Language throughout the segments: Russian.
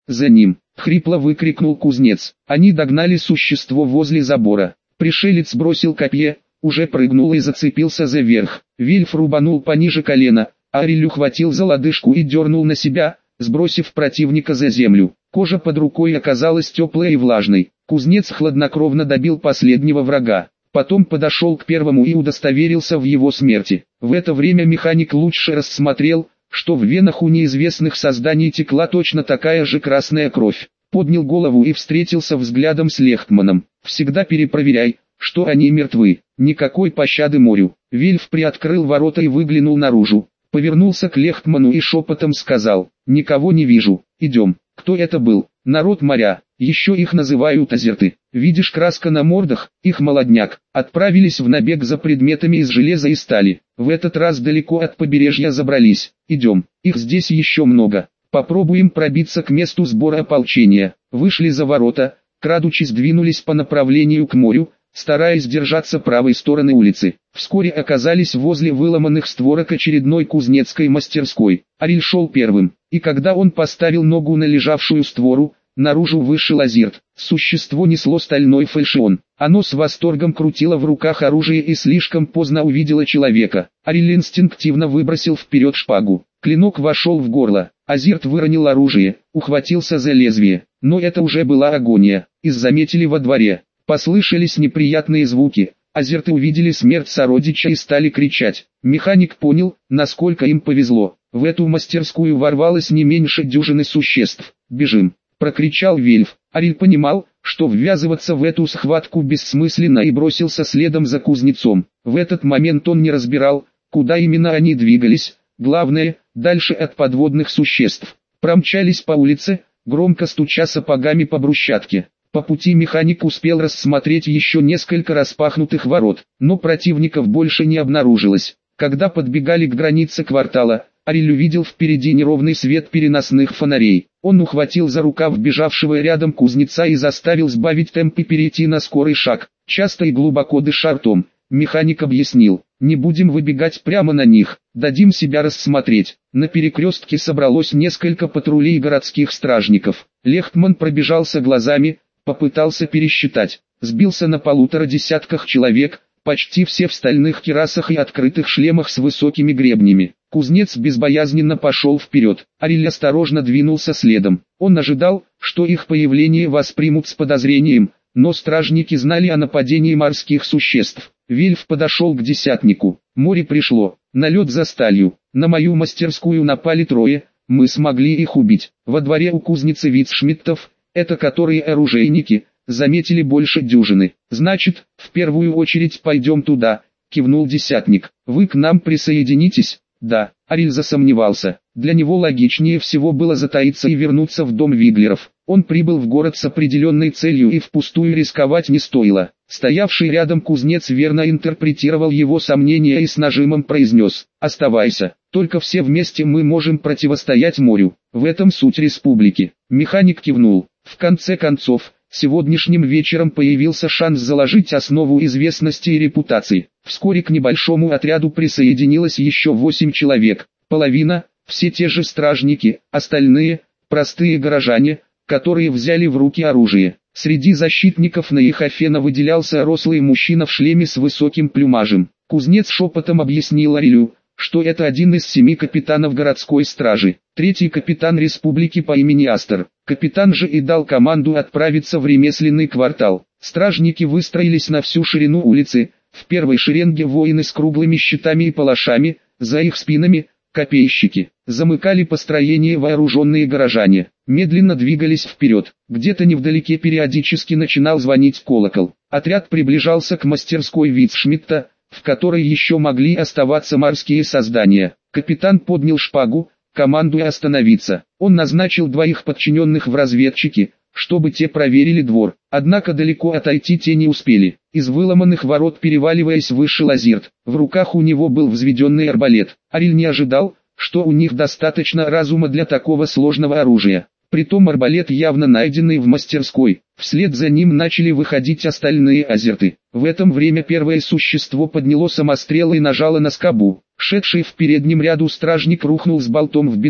За ним!» — хрипло выкрикнул кузнец. Они догнали существо возле забора. Пришелец бросил копье, уже прыгнул и зацепился за верх. Вильф рубанул пониже колена, Ариль ухватил за лодыжку и дернул на себя, сбросив противника за землю. Кожа под рукой оказалась теплой и влажной. Кузнец хладнокровно добил последнего врага. Потом подошел к первому и удостоверился в его смерти. В это время механик лучше рассмотрел, что в венах у неизвестных созданий текла точно такая же красная кровь. Поднял голову и встретился взглядом с Лехтманом. «Всегда перепроверяй, что они мертвы. Никакой пощады морю». Вильф приоткрыл ворота и выглянул наружу. Повернулся к Лехтману и шепотом сказал: «Никого не вижу, идем». Кто это был? Народ моря, еще их называют азерты. Видишь, краска на мордах, их молодняк. Отправились в набег за предметами из железа и стали. В этот раз далеко от побережья забрались. Идем, их здесь еще много. Попробуем пробиться к месту сбора ополчения. Вышли за ворота, крадучись двинулись по направлению к морю, стараясь держаться правой стороны улицы. Вскоре оказались возле выломанных створок очередной кузнецкой мастерской. Ариль шел первым, и когда он поставил ногу на лежавшую створу, наружу вышел азерт. Существо несло стальной фальшион. Оно с восторгом крутило в руках оружие и слишком поздно увидело человека. Ариль инстинктивно выбросил вперед шпагу. Клинок вошел в горло. Азерт выронил оружие, ухватился за лезвие. Но это уже была агония. Их заметили во дворе. Послышались неприятные звуки. Азерты увидели смерть сородича и стали кричать. Механик понял, насколько им повезло. В эту мастерскую ворвалось не меньше дюжины существ. «Бежим!» — прокричал Вильф. Ариль понимал, что ввязываться в эту схватку бессмысленно, и бросился следом за кузнецом. В этот момент он не разбирал, куда именно они двигались. Главное, дальше от подводных существ. Промчались по улице, громко стуча сапогами по брусчатке. По пути механик успел рассмотреть еще несколько распахнутых ворот, но противников больше не обнаружилось. Когда подбегали к границе квартала, Ариль увидел впереди неровный свет переносных фонарей. Он ухватил за рукав бежавшего рядом кузнеца и заставил сбавить темп и перейти на скорый шаг. Часто и глубоко дыша ртом, механик объяснил: «Не будем выбегать прямо на них, дадим себя рассмотреть». На перекрестке собралось несколько патрулей городских стражников. Лехтман пробежался глазами, попытался пересчитать. Сбился на 1,5 десятка человек, почти все в стальных кирасах и открытых шлемах с высокими гребнями. Кузнец безбоязненно пошел вперед. Ариль осторожно двинулся следом. Он ожидал, что их появление воспримут с подозрением, но стражники знали о нападении морских существ. Вильф подошел к десятнику. «Море пришло. Налет за сталью. На мою мастерскую напали 3, мы смогли их убить. Во дворе у кузницы Вицшмидтов, это которые оружейники, заметили больше дюжины. Значит, в первую очередь пойдем туда», — кивнул десятник. «Вы к нам присоединитесь?» «Да». Ариль засомневался. Для него логичнее всего было затаиться и вернуться в дом Виглеров. Он прибыл в город с определенной целью и впустую рисковать не стоило. Стоявший рядом кузнец верно интерпретировал его сомнения и с нажимом произнес: «Оставайся, только все вместе мы можем противостоять морю. В этом суть республики». Механик кивнул. В конце концов, сегодняшним вечером появился шанс заложить основу известности и репутации. Вскоре к небольшому отряду присоединилось еще 8 человек. Половина – все те же стражники, остальные – простые горожане, которые взяли в руки оружие. Среди защитников Наихофена выделялся рослый мужчина в шлеме с высоким плюмажем. Кузнец шепотом объяснил Арилю, что это один из 7 капитанов городской стражи, 3-й капитан республики по имени Астер. Капитан же и дал команду отправиться в ремесленный квартал. Стражники выстроились на всю ширину улицы, в первой шеренге воины с круглыми щитами и палашами, за их спинами – копейщики. Замыкали построение вооруженные горожане, медленно двигались вперед. Где-то невдалеке периодически начинал звонить колокол. Отряд приближался к мастерской Вицшмидта, в которой еще могли оставаться морские создания. Капитан поднял шпагу, командуя остановиться. Он назначил 2 подчиненных в разведчики, чтобы те проверили двор. Однако далеко отойти те не успели. Из выломанных ворот, переваливаясь, вышел азерт. В руках у него был взведенный арбалет. Ариль не ожидал, что у них достаточно разума для такого сложного оружия. Притом арбалет явно найденный в мастерской. Вслед за ним начали выходить остальные азерты. В это время первое существо подняло самострел и нажало на скобу. Шедший в переднем ряду стражник рухнул с болтом в бедре.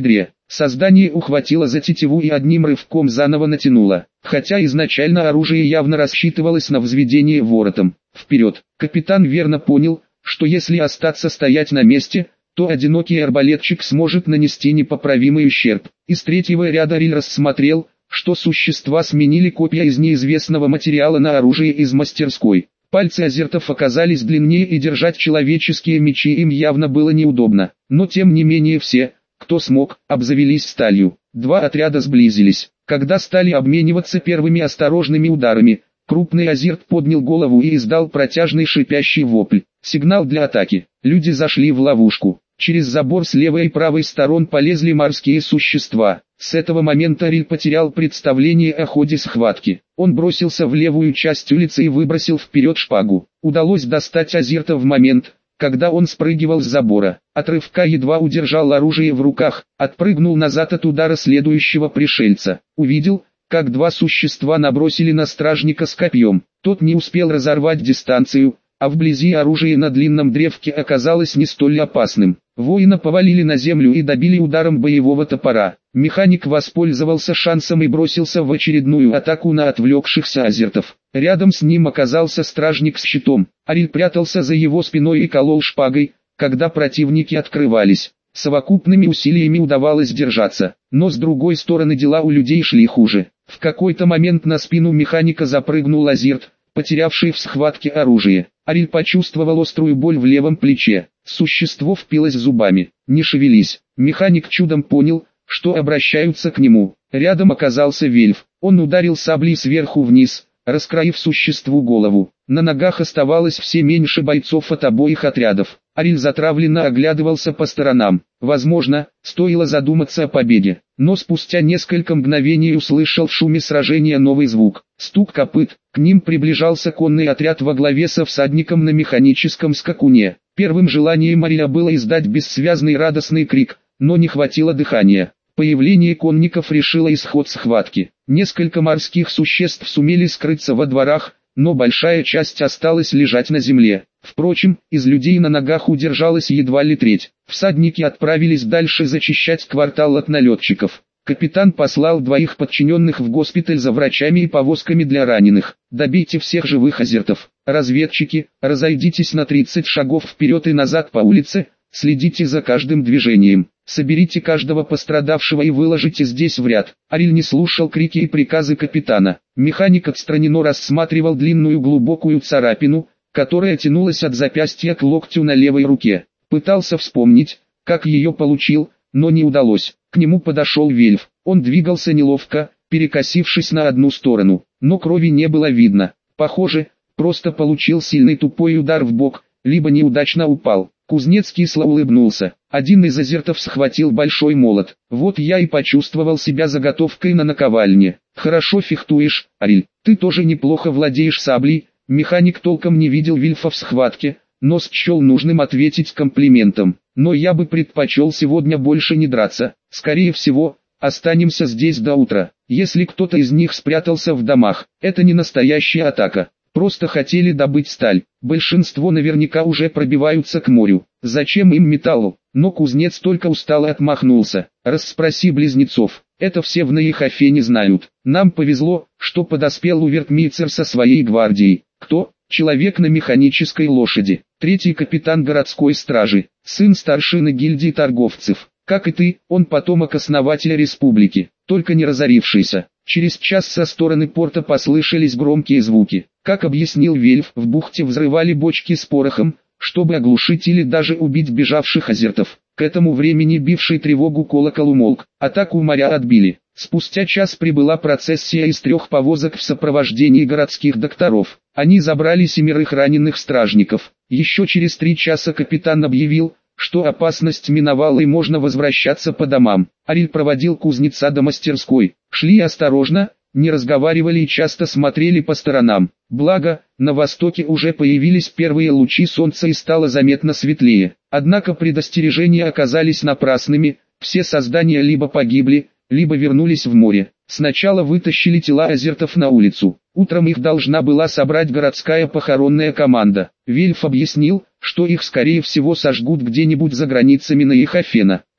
Создание ухватило за тетиву и одним рывком заново натянуло, хотя изначально оружие явно рассчитывалось на взведение воротом. Вперед! Капитан верно понял, что если остаться стоять на месте, то одинокий арбалетчик сможет нанести непоправимый ущерб. Из третьего ряда Ариль рассмотрел, что существа сменили копья из неизвестного материала на оружие из мастерской. Пальцы азертов оказались длиннее и держать человеческие мечи им явно было неудобно. Но тем не менее все, кто смог, обзавелись сталью. Два отряда сблизились. Когда стали обмениваться первыми осторожными ударами, крупный азерт поднял голову и издал протяжный шипящий вопль. Сигнал для атаки. Люди зашли в ловушку. Через забор с левой и правой сторон полезли морские существа. С этого момента Ариль потерял представление о ходе схватки. Он бросился в левую часть улицы и выбросил вперед шпагу. Удалось достать азерта в момент, когда он спрыгивал с забора. От рывка едва удержал оружие в руках, отпрыгнул назад от удара следующего пришельца. Увидел, как два существа набросили на стражника с копьем. Тот не успел разорвать дистанцию, а вблизи оружие на длинном древке оказалось не столь опасным. Воина повалили на землю и добили ударом боевого топора. Механик воспользовался шансом и бросился в очередную атаку на отвлекшихся азертов. Рядом с ним оказался стражник с щитом. Ариль прятался за его спиной и колол шпагой, когда противники открывались. Совокупными усилиями удавалось держаться, но с другой стороны дела у людей шли хуже. В какой-то момент на спину механика запрыгнул азерт, потерявший в схватке оружие. Ариль почувствовал острую боль в левом плече. Существо впилось зубами. Не шевелись. Механик чудом понял, что обращаются к нему. Рядом оказался Вельф. Он ударил саблей сверху вниз, раскроив существу голову. На ногах оставалось все меньше бойцов от обоих отрядов. Ариль затравленно оглядывался по сторонам. Возможно, стоило задуматься о победе. Но спустя несколько мгновений услышал в шуме сражения новый звук. Стук копыт. К ним приближался конный отряд во главе со всадником на механическом скакуне. Первым желанием Ариля было издать бессвязный радостный крик, но не хватило дыхания. Появление конников решило исход схватки. Несколько морских существ сумели скрыться во дворах, но большая часть осталась лежать на земле. Впрочем, из людей на ногах удержалась едва ли треть. Всадники отправились дальше зачищать квартал от налетчиков. Капитан послал двоих подчиненных в госпиталь за врачами и повозками для раненых. Добейте всех живых азертов. Разведчики, разойдитесь на 30 шагов вперед и назад по улице, следите за каждым движением. Соберите каждого пострадавшего и выложите здесь в ряд. Ариль не слушал крики и приказы капитана. Механик отстраненно рассматривал длинную глубокую царапину, которая тянулась от запястья к локтю на левой руке. Пытался вспомнить, как ее получил, но не удалось. К нему подошел Вельф. Он двигался неловко, перекосившись на одну сторону, но крови не было видно. Похоже, просто получил сильный тупой удар в бок, либо неудачно упал. Кузнец кисло улыбнулся. Один из азертов схватил большой молот. Вот я и почувствовал себя заготовкой на наковальне. Хорошо фехтуешь, Ариль. Ты тоже неплохо владеешь саблей. Механик толком не видел Вильфа в схватке, но счел нужным ответить комплиментом. Но я бы предпочел сегодня больше не драться. Скорее всего, останемся здесь до утра. Если кто-то из них спрятался в домах, это не настоящая атака. Просто хотели добыть сталь. Большинство наверняка уже пробиваются к морю. Зачем им металлу? Но кузнец только устало отмахнулся. Расспроси близнецов. Это все в Наихофене знают. Нам повезло, что подоспел Увертмийцер со своей гвардией. Кто? Человек на механической лошади. Третий капитан городской стражи. Сын старшины гильдии торговцев. Как и ты, он потомок основателя республики, только не разорившийся. Через час со стороны порта послышались громкие звуки. Как объяснил Вельф, в бухте взрывали бочки с порохом, чтобы оглушить или даже убить бежавших азертов. К этому времени бивший тревогу колокол умолк, атаку моря отбили. Спустя час прибыла процессия из 3 повозок в сопровождении городских докторов. Они забрали 7 раненых стражников. Еще через 3 часа капитан объявил, что опасность миновала и можно возвращаться по домам. Ариль проводил кузнеца до мастерской. Шли осторожно, не разговаривали и часто смотрели по сторонам. Благо, на востоке уже появились первые лучи солнца и стало заметно светлее. Однако предостережения оказались напрасными, все создания либо погибли, либо вернулись в море. Сначала вытащили тела азертов на улицу. Утром их должна была собрать городская похоронная команда. Вельф объяснил, что их скорее всего сожгут где-нибудь за границами Наихофена.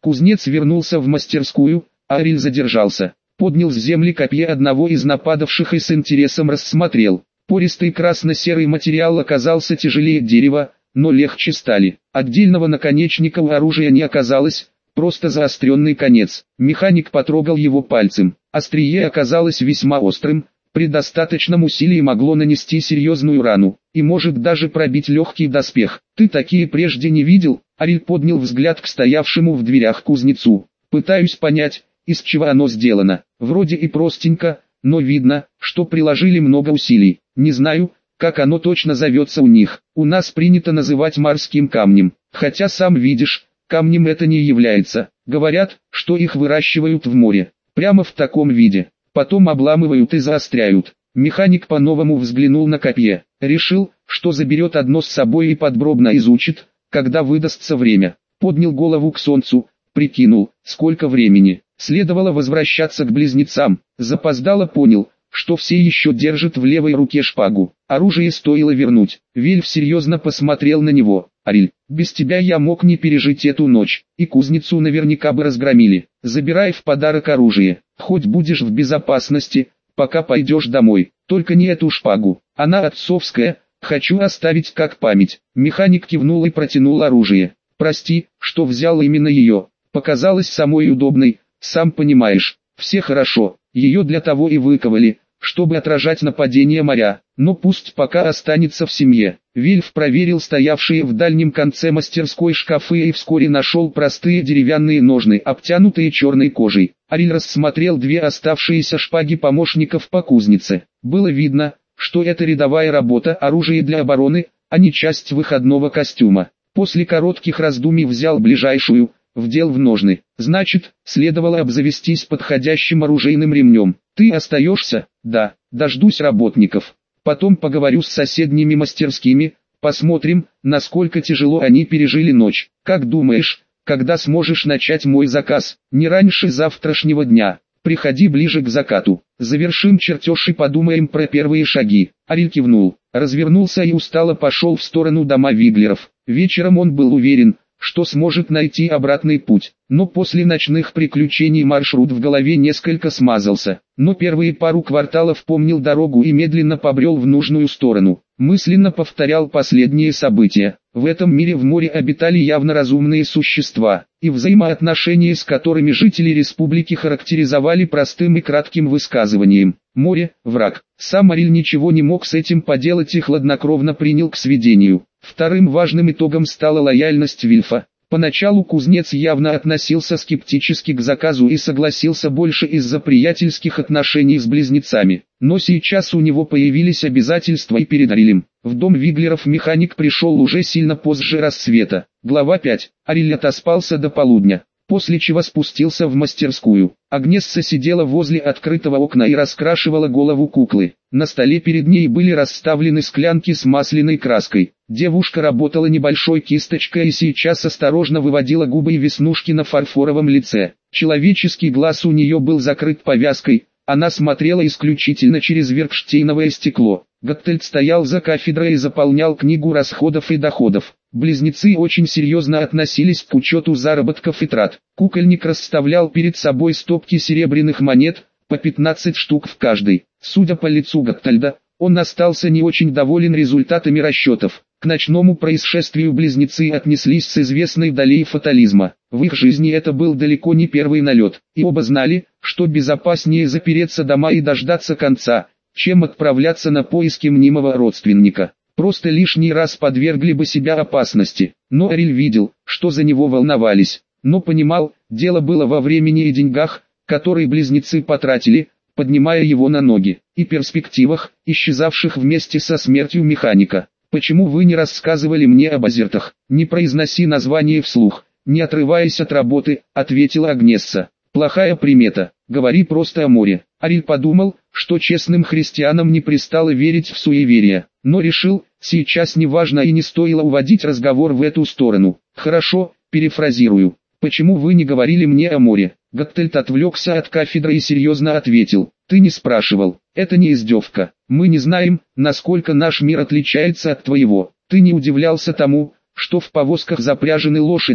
Кузнец вернулся в мастерскую, а Ариль задержался. Поднял с земли копье одного из нападавших и с интересом рассмотрел. Пористый красно-серый материал оказался тяжелее дерева, но легче стали. Отдельного наконечника у оружия не оказалось, просто заостренный конец. Механик потрогал его пальцем. Острие оказалось весьма острым, при достаточном усилии могло нанести серьезную рану, и может даже пробить легкий доспех. «Ты такие прежде не видел?» Ариль поднял взгляд к стоявшему в дверях кузнецу. «Пытаюсь понять, из чего оно сделано. Вроде и простенько, но видно, что приложили много усилий. Не знаю, как оно точно зовется у них. У нас принято называть морским камнем, хотя сам видишь, камнем это не является. Говорят, что их выращивают в море, прямо в таком виде. Потом обламывают и заостряют». Механик по-новому взглянул на копье. Решил, что заберет одно с собой и подробно изучит, когда выдастся время. Поднял голову к солнцу, прикинул, сколько времени. Следовало возвращаться к близнецам. Запоздало понял, что все еще держат в левой руке шпагу. Оружие стоило вернуть. Вельф серьезно посмотрел на него. «Ариль, без тебя я мог не пережить эту ночь, и кузницу наверняка бы разгромили. Забирай в подарок оружие, хоть будешь в безопасности, пока пойдешь домой. Только не эту шпагу, она отцовская, хочу оставить как память». Механик кивнул и протянул оружие. «Прости, что взял именно ее. Показалась самой удобной, сам понимаешь, все хорошо, ее для того и выковали, чтобы отражать нападение моря, но пусть пока останется в семье». Вильф проверил стоявшие в дальнем конце мастерской шкафы и вскоре нашел простые деревянные ножны, обтянутые черной кожей. Ариль рассмотрел две оставшиеся шпаги помощников по кузнице. Было видно, что это рядовая работа, оружие для обороны, а не часть выходного костюма. После коротких раздумий взял ближайшую, вдел в ножны. Значит, следовало обзавестись подходящим оружейным ремнем. «Ты остаешься?» «Да, дождусь работников. Потом поговорю с соседними мастерскими, посмотрим, насколько тяжело они пережили ночь. Как думаешь, когда сможешь начать мой заказ?» «Не раньше завтрашнего дня. Приходи ближе к закату. Завершим чертеж и подумаем про первые шаги». Ариль кивнул, развернулся и устало пошел в сторону дома Виглеров. Вечером он был уверен, что сможет найти обратный путь, но после ночных приключений маршрут в голове несколько смазался. Но первые пару кварталов помнил дорогу и медленно побрел в нужную сторону. Мысленно повторял последние события. В этом мире в море обитали явно разумные существа, и взаимоотношения с которыми жители республики характеризовали простым и кратким высказыванием: «Море – враг». Сам Ариль ничего не мог с этим поделать и хладнокровно принял к сведению. Вторым важным итогом стала лояльность Вильфа. Поначалу кузнец явно относился скептически к заказу и согласился больше из-за приятельских отношений с близнецами. Но сейчас у него появились обязательства и перед Арилем. В дом Виглеров механик пришел уже сильно позже рассвета. Глава 5. Ариль отоспался до полудня, после чего спустился в мастерскую. Агнесса сидела возле открытого окна и раскрашивала голову куклы. На столе перед ней были расставлены склянки с масляной краской. Девушка работала небольшой кисточкой и сейчас осторожно выводила губы и веснушки на фарфоровом лице. Человеческий глаз у нее был закрыт повязкой, она смотрела исключительно через веркштейновое стекло. Готтельд стоял за кафедрой и заполнял книгу расходов и доходов. Близнецы очень серьезно относились к учету заработков и трат. Кукольник расставлял перед собой стопки серебряных монет, по 15 штук в каждой. Судя по лицу Готтельда, он остался не очень доволен результатами расчетов. К ночному происшествию близнецы отнеслись с известной долей фатализма. В их жизни это был далеко не первый налет, и оба знали, что безопаснее запереться дома и дождаться конца, чем отправляться на поиски мнимого родственника. Просто лишний раз подвергли бы себя опасности. Но Ариль видел, что за него волновались, но понимал, дело было во времени и деньгах, которые близнецы потратили, поднимая его на ноги, и перспективах, исчезавших вместе со смертью механика. «Почему вы не рассказывали мне об азертах?» «Не произноси название вслух, не отрываясь от работы», — ответила Агнесса. «Плохая примета, говори просто о море». Ариль подумал, что честным христианам не пристало верить в суеверия, но решил, сейчас не важно и не стоило уводить разговор в эту сторону. «Хорошо, перефразирую. Почему вы не говорили мне о море?» Готтельд отвлекся от кафедры и серьезно ответил: «Ты не спрашивал, это не издевка. Мы не знаем, насколько наш мир отличается от твоего. Ты не удивлялся тому, что в повозках запряжены лошади,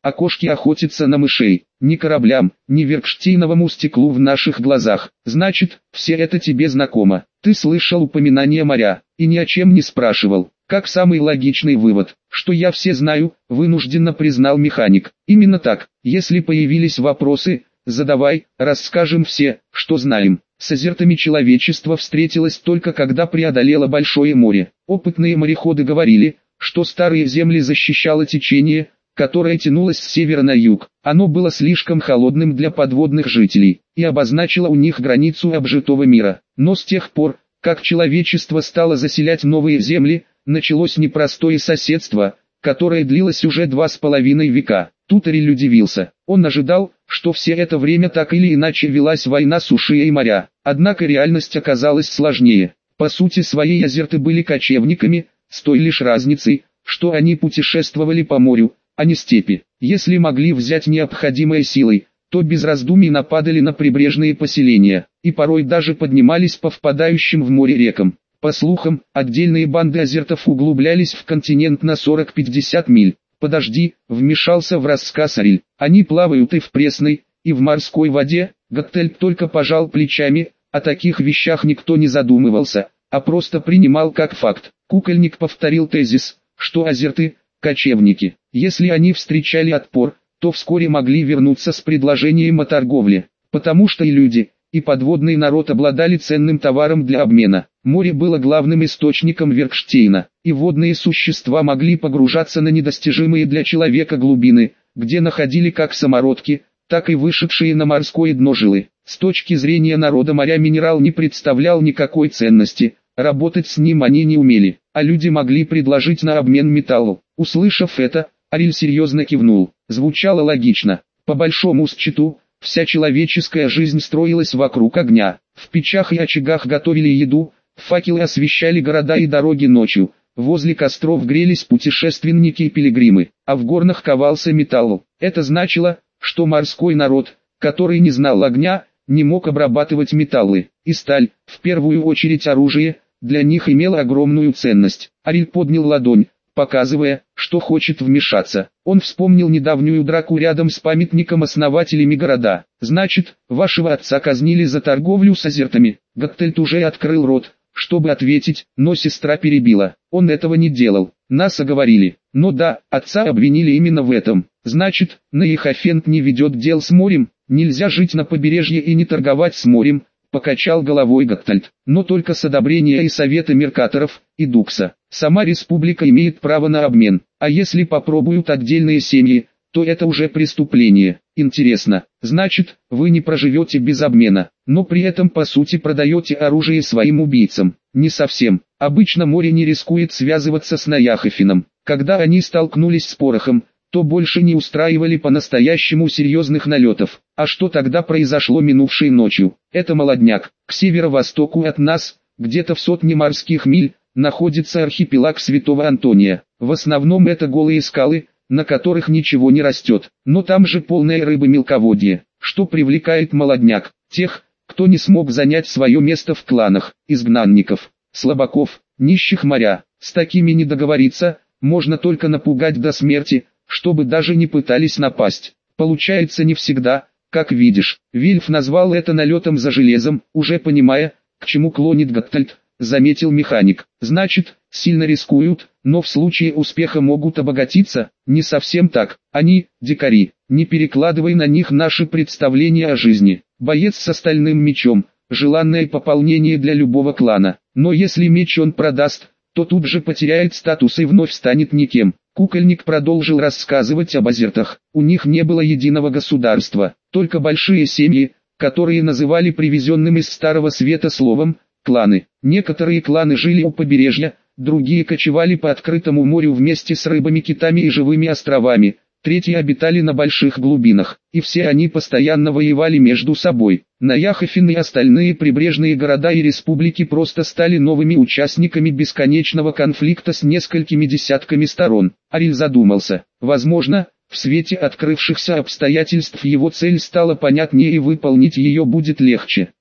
а кошки охотятся на мышей. Ни кораблям, ни веркштейновому стеклу в наших глазах. Значит, все это тебе знакомо. Ты слышал упоминание моря, и ни о чем не спрашивал. Как самый логичный вывод, что я все знаю, вынужденно признал механик. Именно так, если появились вопросы, задавай, расскажем все, что знаем. С азертами человечество встретилось только когда преодолело большое море. Опытные мореходы говорили, что старые земли защищало течение, которое тянулось с севера на юг. Оно было слишком холодным для подводных жителей, и обозначило у них границу обжитого мира. Но с тех пор, как человечество стало заселять новые земли, началось непростое соседство, которое длилось уже 2,5 века. Тут Ариль удивился. Он ожидал, что все это время так или иначе велась война суши и моря. Однако реальность оказалась сложнее. По сути своей азерты были кочевниками, с той лишь разницей, что они путешествовали по морю, а не степи. Если могли взять необходимой силой, то без раздумий нападали на прибрежные поселения, и порой даже поднимались по впадающим в море рекам. По слухам, отдельные банды азертов углублялись в континент на 40-50 миль. «Подожди», вмешался в рассказ Ариль. «Они плавают и в пресной, и в морской воде». Гаттельд только пожал плечами, о таких вещах никто не задумывался, а просто принимал как факт. Кукольник повторил тезис, что азерты – кочевники. Если они встречали отпор, то вскоре могли вернуться с предложением о торговле, потому что и люди, и подводный народ обладали ценным товаром для обмена. Море было главным источником Веркштейна, и водные существа могли погружаться на недостижимые для человека глубины, где находили как самородки, так и вышедшие на морское дно жилы. С точки зрения народа моря минерал не представлял никакой ценности, работать с ним они не умели, а люди могли предложить на обмен металлу. Услышав это, Ариль серьезно кивнул. Звучало логично. По большому счету, вся человеческая жизнь строилась вокруг огня. В печах и очагах готовили еду, факелы освещали города и дороги ночью, возле костров грелись путешественники и пилигримы, а в горнах ковался металл. Это значило, что морской народ, который не знал огня, не мог обрабатывать металлы, и сталь, в первую очередь оружие, для них имела огромную ценность. Ариль поднял ладонь, показывая, что хочет вмешаться. Он вспомнил недавнюю драку рядом с памятником основателями города. «Значит, вашего отца казнили за торговлю с азертами?» Гаттельд уже открыл рот, чтобы ответить, но сестра перебила. «Он этого не делал. Нас оговорили. Но да, отца обвинили именно в этом. Значит, Нейхофент не ведет дел с морем. Нельзя жить на побережье и не торговать с морем», покачал головой Гаттельд. «Но только с одобрения и совета меркаторов, и Дукса. Сама республика имеет право на обмен, а если попробуют отдельные семьи, то это уже преступление. Интересно, значит, вы не проживете без обмена, но при этом по сути продаете оружие своим убийцам?» «Не совсем. Обычно море не рискует связываться с Наяхофеном. Когда они столкнулись с Порохом, то больше не устраивали по-настоящему серьезных налетов. А что тогда произошло минувшей ночью? Это молодняк. К северо-востоку от нас, где-то в 100 морских миль, находится архипелаг Святого Антония. В основном это голые скалы, на которых ничего не растет. Но там же полная рыбы мелководье. Что привлекает молодняк? Тех, кто не смог занять свое место в кланах, изгнанников, слабаков, нищих моря. С такими не договориться, можно только напугать до смерти, чтобы даже не пытались напасть. Получается не всегда, как видишь. Вильф назвал это налетом за железом, уже понимая, к чему клонит Гаттельд, заметил механик. Значит, сильно рискуют, но в случае успеха могут обогатиться. Не совсем так. Они, дикари, не перекладывай на них наши представления о жизни. Боец с стальным мечом, желанное пополнение для любого клана. Но если меч он продаст, то тут же потеряет статус и вновь станет никем. Кукольник продолжил рассказывать об азертах. У них не было единого государства, только большие семьи, которые называли привезенным из Старого Света словом «кланы». Некоторые кланы жили у побережья, другие кочевали по открытому морю вместе с рыбами, китами и живыми островами, третьи обитали на больших глубинах, и все они постоянно воевали между собой. Наяхофен и остальные прибрежные города и республики просто стали новыми участниками бесконечного конфликта с несколькими десятками сторон. Ариль задумался. Возможно, в свете открывшихся обстоятельств его цель стала понятнее и выполнить ее будет легче.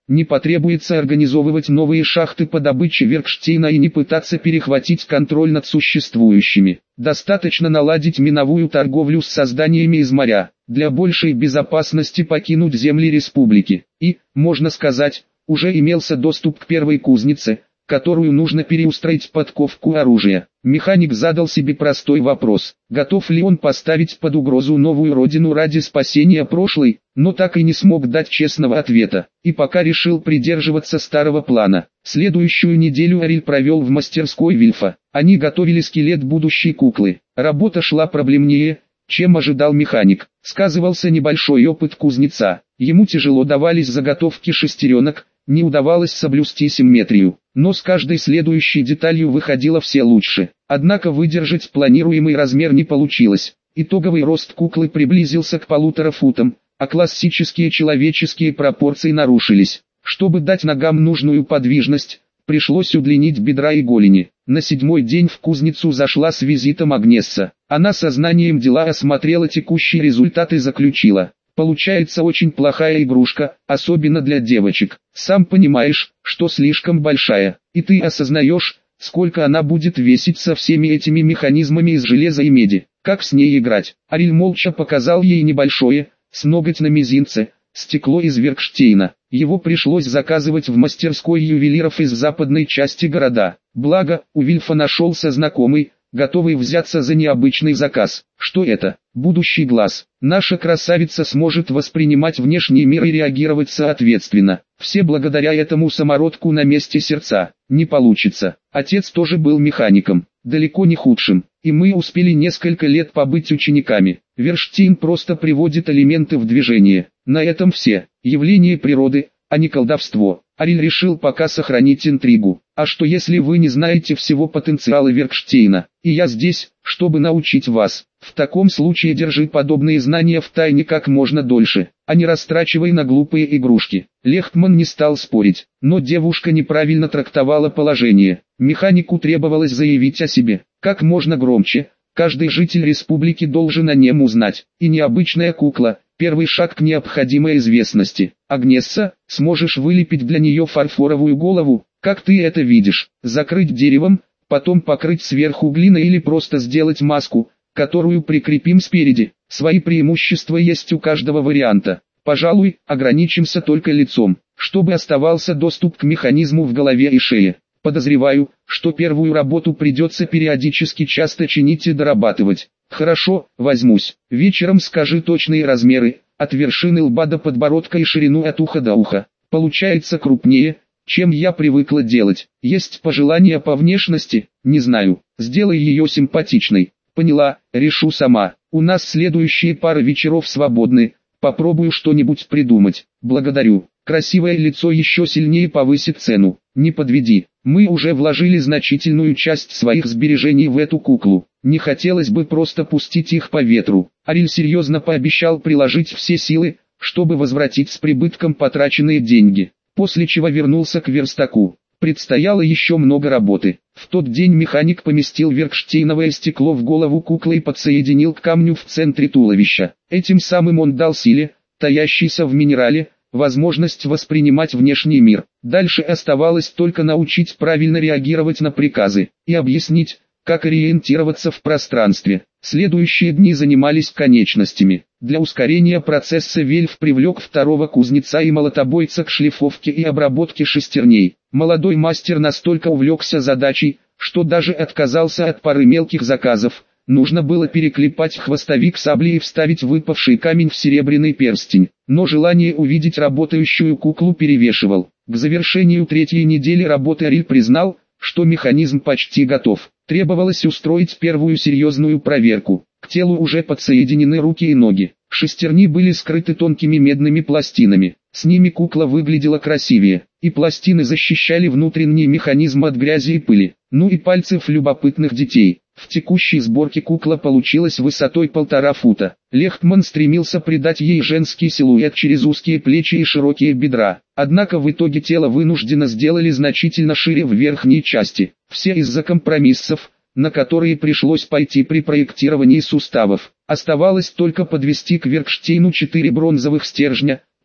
Не потребуется организовывать новые шахты по добыче Веркштейна и не пытаться перехватить контроль над существующими. Достаточно наладить миновую торговлю с созданиями из моря, для большей безопасности покинуть земли республики. И, можно сказать, уже имелся доступ к первой кузнице, которую нужно переустроить под ковку оружия. Механик задал себе простой вопрос: готов ли он поставить под угрозу новую родину ради спасения прошлой, но так и не смог дать честного ответа, и пока решил придерживаться старого плана. Следующую неделю Ариль провел в мастерской Вильфа. Они готовили скелет будущей куклы. Работа шла проблемнее, чем ожидал механик. Сказывался небольшой опыт кузнеца. Ему тяжело давались заготовки шестеренок, не удавалось соблюсти симметрию, но с каждой следующей деталью выходило все лучше. Однако выдержать планируемый размер не получилось. Итоговый рост куклы приблизился к 1,5 футам, а классические человеческие пропорции нарушились. Чтобы дать ногам нужную подвижность, пришлось удлинить бедра и голени. На 7-й день в кузницу зашла с визитом Агнесса. Она сознанием дела осмотрела текущий результат и заключила: получается очень плохая игрушка, особенно для девочек. Сам понимаешь, что слишком большая, и ты осознаешь, сколько она будет весить со всеми этими механизмами из железа и меди. Как с ней играть? Ариль молча показал ей небольшое, с ноготь на мизинце, стекло из Веркштейна. Его пришлось заказывать в мастерской ювелиров из западной части города. Благо, у Вильфа нашелся знакомый, готовый взяться за необычный заказ. Что это? Будущий глаз. Наша красавица сможет воспринимать внешний мир и реагировать соответственно. Все благодаря этому самородку на месте сердца. Не получится. Отец тоже был механиком, далеко не худшим, и мы успели несколько лет побыть учениками. Веркштейн просто приводит элементы в движение. На этом все. Явление природы, а не колдовство. Ариль решил пока сохранить интригу. А что если вы не знаете всего потенциала Веркштейна, и я здесь, чтобы научить вас? В таком случае держи подобные знания в тайне как можно дольше, а не растрачивай на глупые игрушки. Лехтман не стал спорить, но девушка неправильно трактовала положение. Механику требовалось заявить о себе как можно громче. Каждый житель республики должен о нем узнать. И необычная кукла – первый шаг к необходимой известности. Агнесса, сможешь вылепить для нее фарфоровую голову? Как ты это видишь? Закрыть деревом, потом покрыть сверху глиной или просто сделать маску, которую прикрепим спереди? Свои преимущества есть у каждого варианта. Пожалуй, ограничимся только лицом, чтобы оставался доступ к механизму в голове и шее. Подозреваю, что первую работу придется периодически часто чинить и дорабатывать. Хорошо, возьмусь. Вечером скажи точные размеры, от вершины лба до подбородка и ширину от уха до уха. Получается крупнее, чем я привыкла делать. Есть пожелания по внешности? Не знаю. Сделай ее симпатичной. Поняла, решу сама. У нас следующие пары вечеров свободны. Попробую что-нибудь придумать. Благодарю. Красивое лицо еще сильнее повысит цену. Не подведи. Мы уже вложили значительную часть своих сбережений в эту куклу. Не хотелось бы просто пустить их по ветру. Ариль серьезно пообещал приложить все силы, чтобы возвратить с прибытком потраченные деньги. После чего вернулся к верстаку. Предстояло еще много работы. В тот день механик поместил веркштейновое стекло в голову куклы и подсоединил к камню в центре туловища. Этим самым он дал силе, таящейся в минерале, возможность воспринимать внешний мир. Дальше оставалось только научить правильно реагировать на приказы и объяснить, как ориентироваться в пространстве. Следующие дни занимались конечностями. Для ускорения процесса Вельф привлек второго кузнеца и молотобойца к шлифовке и обработке шестерней. Молодой мастер настолько увлекся задачей, что даже отказался от пары мелких заказов. Нужно было переклепать хвостовик сабли и вставить выпавший камень в серебряный перстень. Но желание увидеть работающую куклу перевешивал. К завершению 3-й недели работы Ариль признал, что механизм почти готов. Требовалось устроить первую серьезную проверку. К телу уже подсоединены руки и ноги. Шестерни были скрыты тонкими медными пластинами. С ними кукла выглядела красивее, и пластины защищали внутренний механизм от грязи и пыли. Ну и пальцев любопытных детей. В текущей сборке кукла получилась высотой 1,5 фута. Лехтман стремился придать ей женский силуэт через узкие плечи и широкие бедра. Однако в итоге тело вынужденно сделали значительно шире в верхней части. Все из-за компромиссов, на которые пришлось пойти при проектировании суставов. Оставалось только подвести к Веркштейну 4 бронзовых стержня,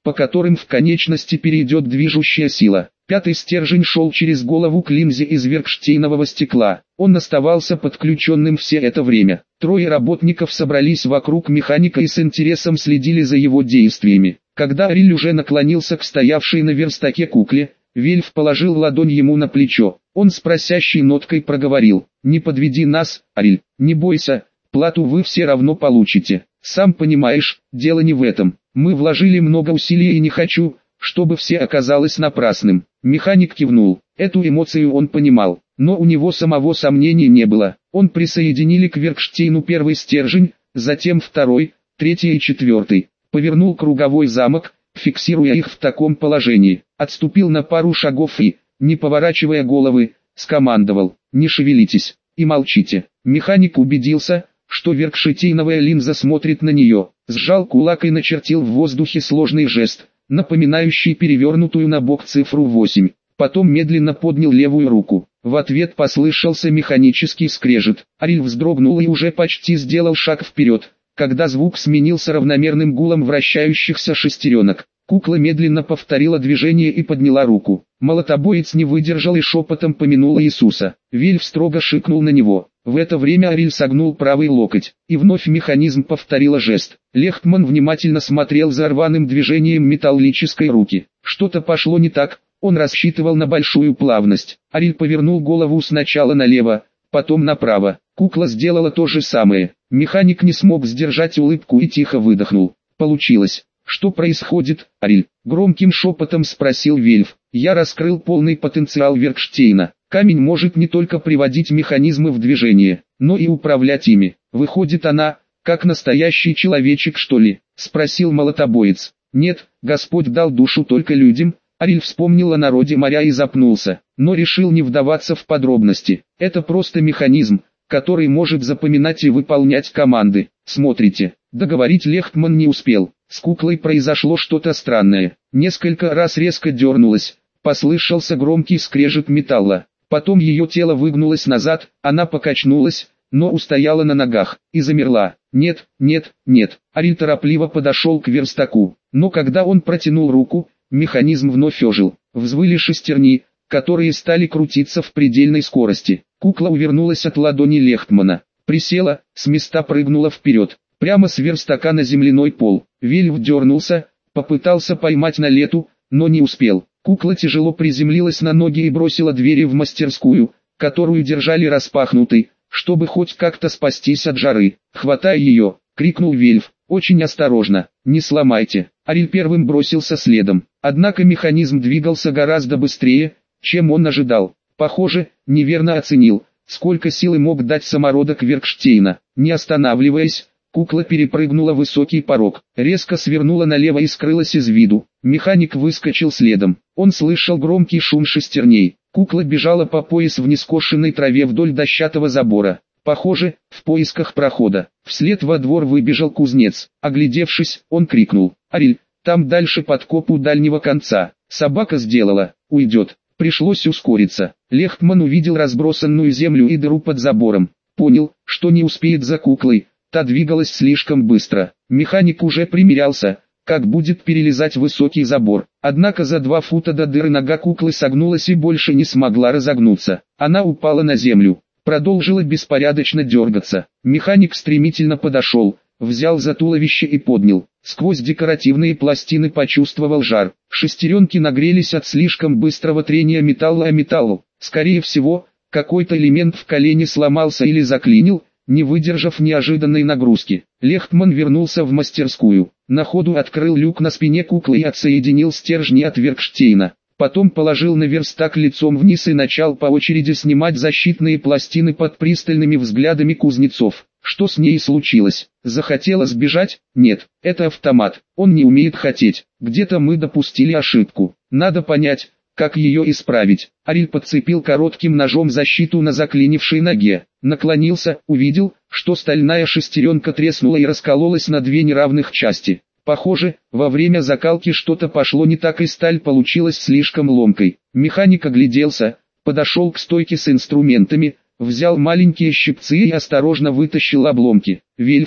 по которым в конечности перейдет движущая сила. Пятый стержень шел через голову к линзе из веркштейнового стекла. Он оставался подключенным все это время. Трое работников собрались вокруг механика и с интересом следили за его действиями. Когда Ариль уже наклонился к стоявшей на верстаке кукле, Вельф положил ладонь ему на плечо. Он с просящей ноткой проговорил: «Не подведи нас, Ариль, не бойся, плату вы все равно получите. Сам понимаешь, дело не в этом. Мы вложили много усилий и не хочу, чтобы все оказалось напрасным». Механик кивнул. Эту эмоцию он понимал, но у него самого сомнений не было. Он присоединили к Веркштейну первый стержень, затем второй, третий и четвертый. Повернул круговой замок, фиксируя их в таком положении. Отступил на пару шагов и, не поворачивая головы, скомандовал: «Не шевелитесь и молчите». Механик убедился, что веркштейновая линза смотрит на нее, сжал кулак и начертил в воздухе сложный жест, напоминающий перевернутую на бок цифру 8. Потом медленно поднял левую руку. В ответ послышался механический скрежет. Ариль вздрогнул и уже почти сделал шаг вперед, когда звук сменился равномерным гулом вращающихся шестеренок. Кукла медленно повторила движение и подняла руку. Молотобоец не выдержал и шепотом помянул Иисуса. Вельф строго шикнул на него. В это время Ариль согнул правый локоть, и вновь механизм повторила жест. Лехтман внимательно смотрел за рваным движением металлической руки. Что-то пошло не так, он рассчитывал на большую плавность. Ариль повернул голову сначала налево, потом направо. Кукла сделала то же самое. Механик не смог сдержать улыбку и тихо выдохнул. Получилось. «Что происходит, Ариль?» — громким шепотом спросил Вельф. «Я раскрыл полный потенциал Веркштейна. Камень может не только приводить механизмы в движение, но и управлять ими. Выходит, она, как настоящий человечек, что ли?» — спросил молотобоец. «Нет, Господь дал душу только людям». Ариль вспомнил о народе моря и запнулся, но решил не вдаваться в подробности. «Это просто механизм, который может запоминать и выполнять команды. Смотрите». Договорить Лехтман не успел. С куклой произошло что-то странное. Несколько раз резко дернулась, послышался громкий скрежет металла. Потом ее тело выгнулось назад, она покачнулась, но устояла на ногах и замерла. «Нет, нет, нет». Ариль торопливо подошел к верстаку, но когда он протянул руку, механизм вновь ожил. Взвыли шестерни, которые стали крутиться в предельной скорости. Кукла увернулась от ладони Лехтмана, присела, с места прыгнула вперед, прямо с верстака на земляной пол. Вельф дернулся, попытался поймать на лету, но не успел. Кукла тяжело приземлилась на ноги и бросила двери в мастерскую, которую держали распахнутой, чтобы хоть как-то спастись от жары. «Хватай ее!» — крикнул Вельф. «Очень осторожно, не сломайте». Ариль первым бросился следом. Однако механизм двигался гораздо быстрее, чем он ожидал. Похоже, неверно оценил, сколько силы мог дать самородок Веркштейна. Не останавливаясь, кукла перепрыгнула высокий порог, резко свернула налево и скрылась из виду. Механик выскочил следом. Он слышал громкий шум шестерней. Кукла бежала по пояс в нескошенной траве вдоль дощатого забора. Похоже, в поисках прохода. Вслед во двор выбежал кузнец. Оглядевшись, он крикнул: «Ариль, там дальше подкоп у дальнего конца. Собака сделала, уйдет». Пришлось ускориться. Лехтман увидел разбросанную землю и дыру под забором. Понял, что не успеет за куклой. Та двигалась слишком быстро. Механик уже примерялся, как будет перелезать высокий забор. Однако за 2 фута до дыры нога куклы согнулась и больше не смогла разогнуться. Она упала на землю, продолжила беспорядочно дергаться. Механик стремительно подошел, взял за туловище и поднял. Сквозь декоративные пластины почувствовал жар. Шестеренки нагрелись от слишком быстрого трения металла о металл. Скорее всего, какой-то элемент в колене сломался или заклинил, не выдержав неожиданной нагрузки. Лехтман вернулся в мастерскую. На ходу открыл люк на спине куклы и отсоединил стержни от Веркштейна. Потом положил на верстак лицом вниз и начал по очереди снимать защитные пластины под пристальными взглядами кузнецов. Что с ней случилось? Захотела сбежать? Нет, это автомат. Он не умеет хотеть. Где-то мы допустили ошибку. Надо понять, как ее исправить. Ариль подцепил коротким ножом защиту на заклинившей ноге. Наклонился, увидел, что стальная шестеренка треснула и раскололась на 2 неравных части. Похоже, во время закалки что-то пошло не так и сталь получилась слишком ломкой. Механик огляделся, подошел к стойке с инструментами, взял маленькие щипцы и осторожно вытащил обломки. Вельф,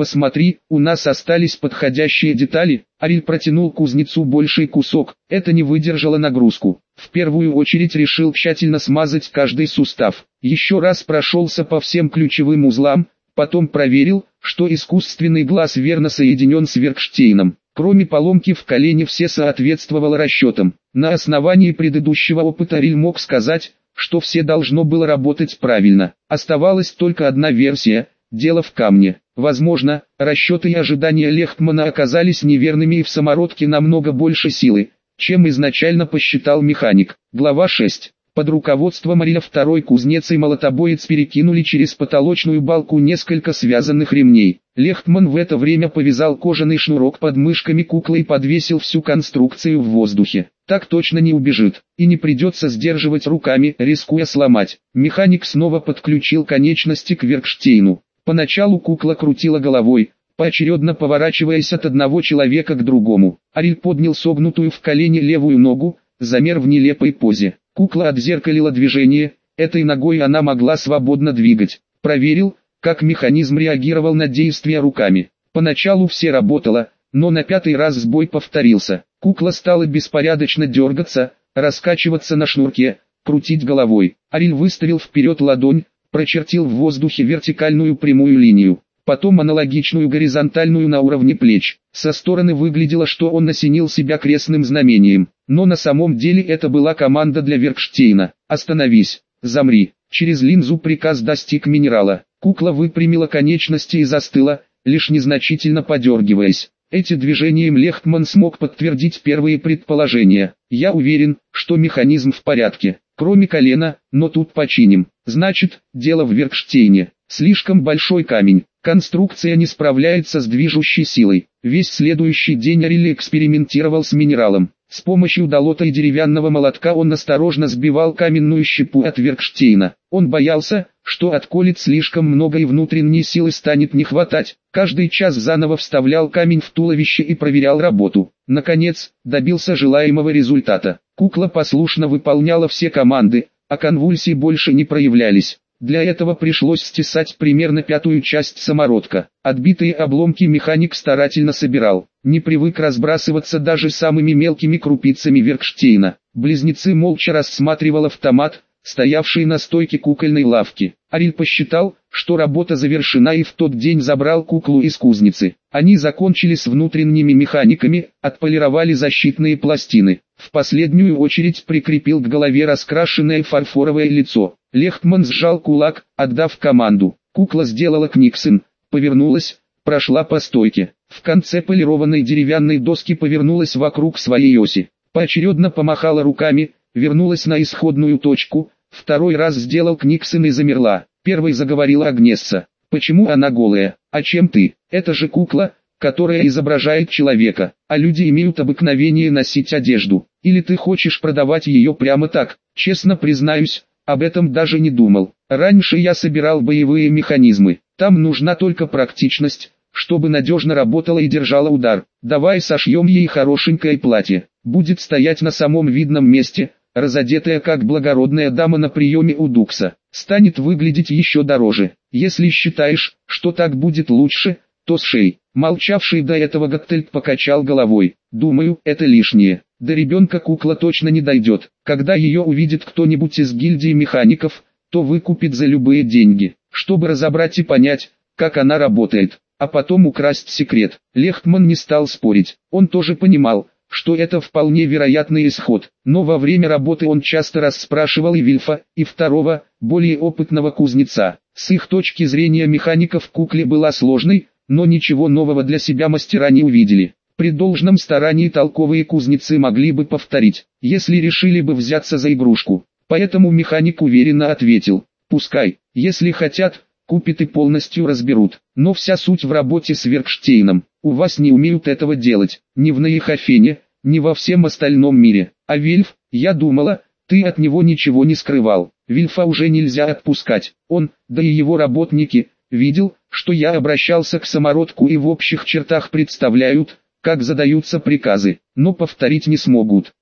посмотри, у нас остались подходящие детали. Ариль протянул кузнецу больший кусок, это не выдержало нагрузку. В первую очередь решил тщательно смазать каждый сустав. Еще раз прошелся по всем ключевым узлам, потом проверил, что искусственный глаз верно соединен с Веркштейном. Кроме поломки в колене все соответствовало расчетам. На основании предыдущего опыта Ариль мог сказать, что все должно было работать правильно. Оставалась только одна версия – дело в камне. Возможно, расчеты и ожидания Лехтмана оказались неверными и в самородке намного больше силы, чем изначально посчитал механик. Глава 6. Под руководством Ариля второй кузнец и молотобоец перекинули через потолочную балку несколько связанных ремней. Лехтман в это время повязал кожаный шнурок под мышками куклы и подвесил всю конструкцию в воздухе. Так точно не убежит, и не придется сдерживать руками, рискуя сломать. Механик снова подключил конечности к Веркштейну. Поначалу кукла крутила головой, поочередно поворачиваясь от одного человека к другому. Ариль поднял согнутую в колене левую ногу, замер в нелепой позе. Кукла отзеркалила движение, этой ногой она могла свободно двигать. Проверил, как механизм реагировал на действия руками. Поначалу все работало, но на пятый раз сбой повторился. Кукла стала беспорядочно дергаться, раскачиваться на шнурке, крутить головой. Ариль выставил вперед ладонь, прочертил в воздухе вертикальную прямую линию, потом аналогичную горизонтальную на уровне плеч. Со стороны выглядело, что он осенил себя крестным знамением, но на самом деле это была команда для Веркштейна. «Остановись, замри». Через линзу приказ достиг минерала. Кукла выпрямила конечности и застыла, лишь незначительно подергиваясь. Эти движением Лехтман смог подтвердить первые предположения. «Я уверен, что механизм в порядке, кроме колена, но тут починим». Значит, дело в Веркштейне. Слишком большой камень. Конструкция не справляется с движущей силой. Весь следующий день Ариль экспериментировал с минералом. С помощью долота и деревянного молотка он осторожно сбивал каменную щепу от Веркштейна. Он боялся, что отколет слишком много и внутренней силы станет не хватать. Каждый час заново вставлял камень в туловище и проверял работу. Наконец, добился желаемого результата. Кукла послушно выполняла все команды, а конвульсии больше не проявлялись. Для этого пришлось стесать примерно пятую часть самородка. Отбитые обломки механик старательно собирал. Не привык разбрасываться даже самыми мелкими крупицами Веркштейна. Близнецы молча рассматривал автомат, стоявший на стойке кукольной лавки. Ариль посчитал, что работа завершена, и в тот день забрал куклу из кузницы. Они закончили с внутренними механиками, отполировали защитные пластины. В последнюю очередь прикрепил к голове раскрашенное фарфоровое лицо. Лехтман сжал кулак, отдав команду. Кукла сделала книксон, повернулась, прошла по стойке. В конце полированной деревянной доски повернулась вокруг своей оси. Поочередно помахала руками, вернулась на исходную точку, второй раз сделал книксон и замерла. Первой заговорила Агнесса. «Почему она голая? А чем ты? Это же кукла, которая изображает человека, а люди имеют обыкновение носить одежду. Или ты хочешь продавать ее прямо так?» «Честно признаюсь, об этом даже не думал. Раньше я собирал боевые механизмы. Там нужна только практичность, чтобы надежно работала и держала удар. Давай сошьем ей хорошенькое платье. Будет стоять на самом видном месте, разодетая как благородная дама на приеме у Дукса. Станет выглядеть еще дороже. Если считаешь, что так будет лучше, то сшей». Молчавший до этого Готтельд покачал головой. «Думаю, это лишнее. До ребенка кукла точно не дойдет. Когда ее увидит кто-нибудь из гильдии механиков, то выкупит за любые деньги, чтобы разобрать и понять, как она работает, а потом украсть секрет». Лехтман не стал спорить. Он тоже понимал, что это вполне вероятный исход, но во время работы он часто расспрашивал и Вильфа, и второго, более опытного кузнеца. С их точки зрения механика в кукле была сложной, но ничего нового для себя мастера не увидели. При должном старании толковые кузнецы могли бы повторить, если решили бы взяться за игрушку. Поэтому механик уверенно ответил: «Пускай, если хотят, купят и полностью разберут. Но вся суть в работе с Веркштейном. У вас не умеют этого делать, ни в Нейхофене, ни во всем остальном мире. А Вильф, я думала, ты от него ничего не скрывал». Вильфа уже нельзя отпускать. Он, да и его работники, видел, что я обращался к самородку и в общих чертах представляют, как задаются приказы, но повторить не смогут.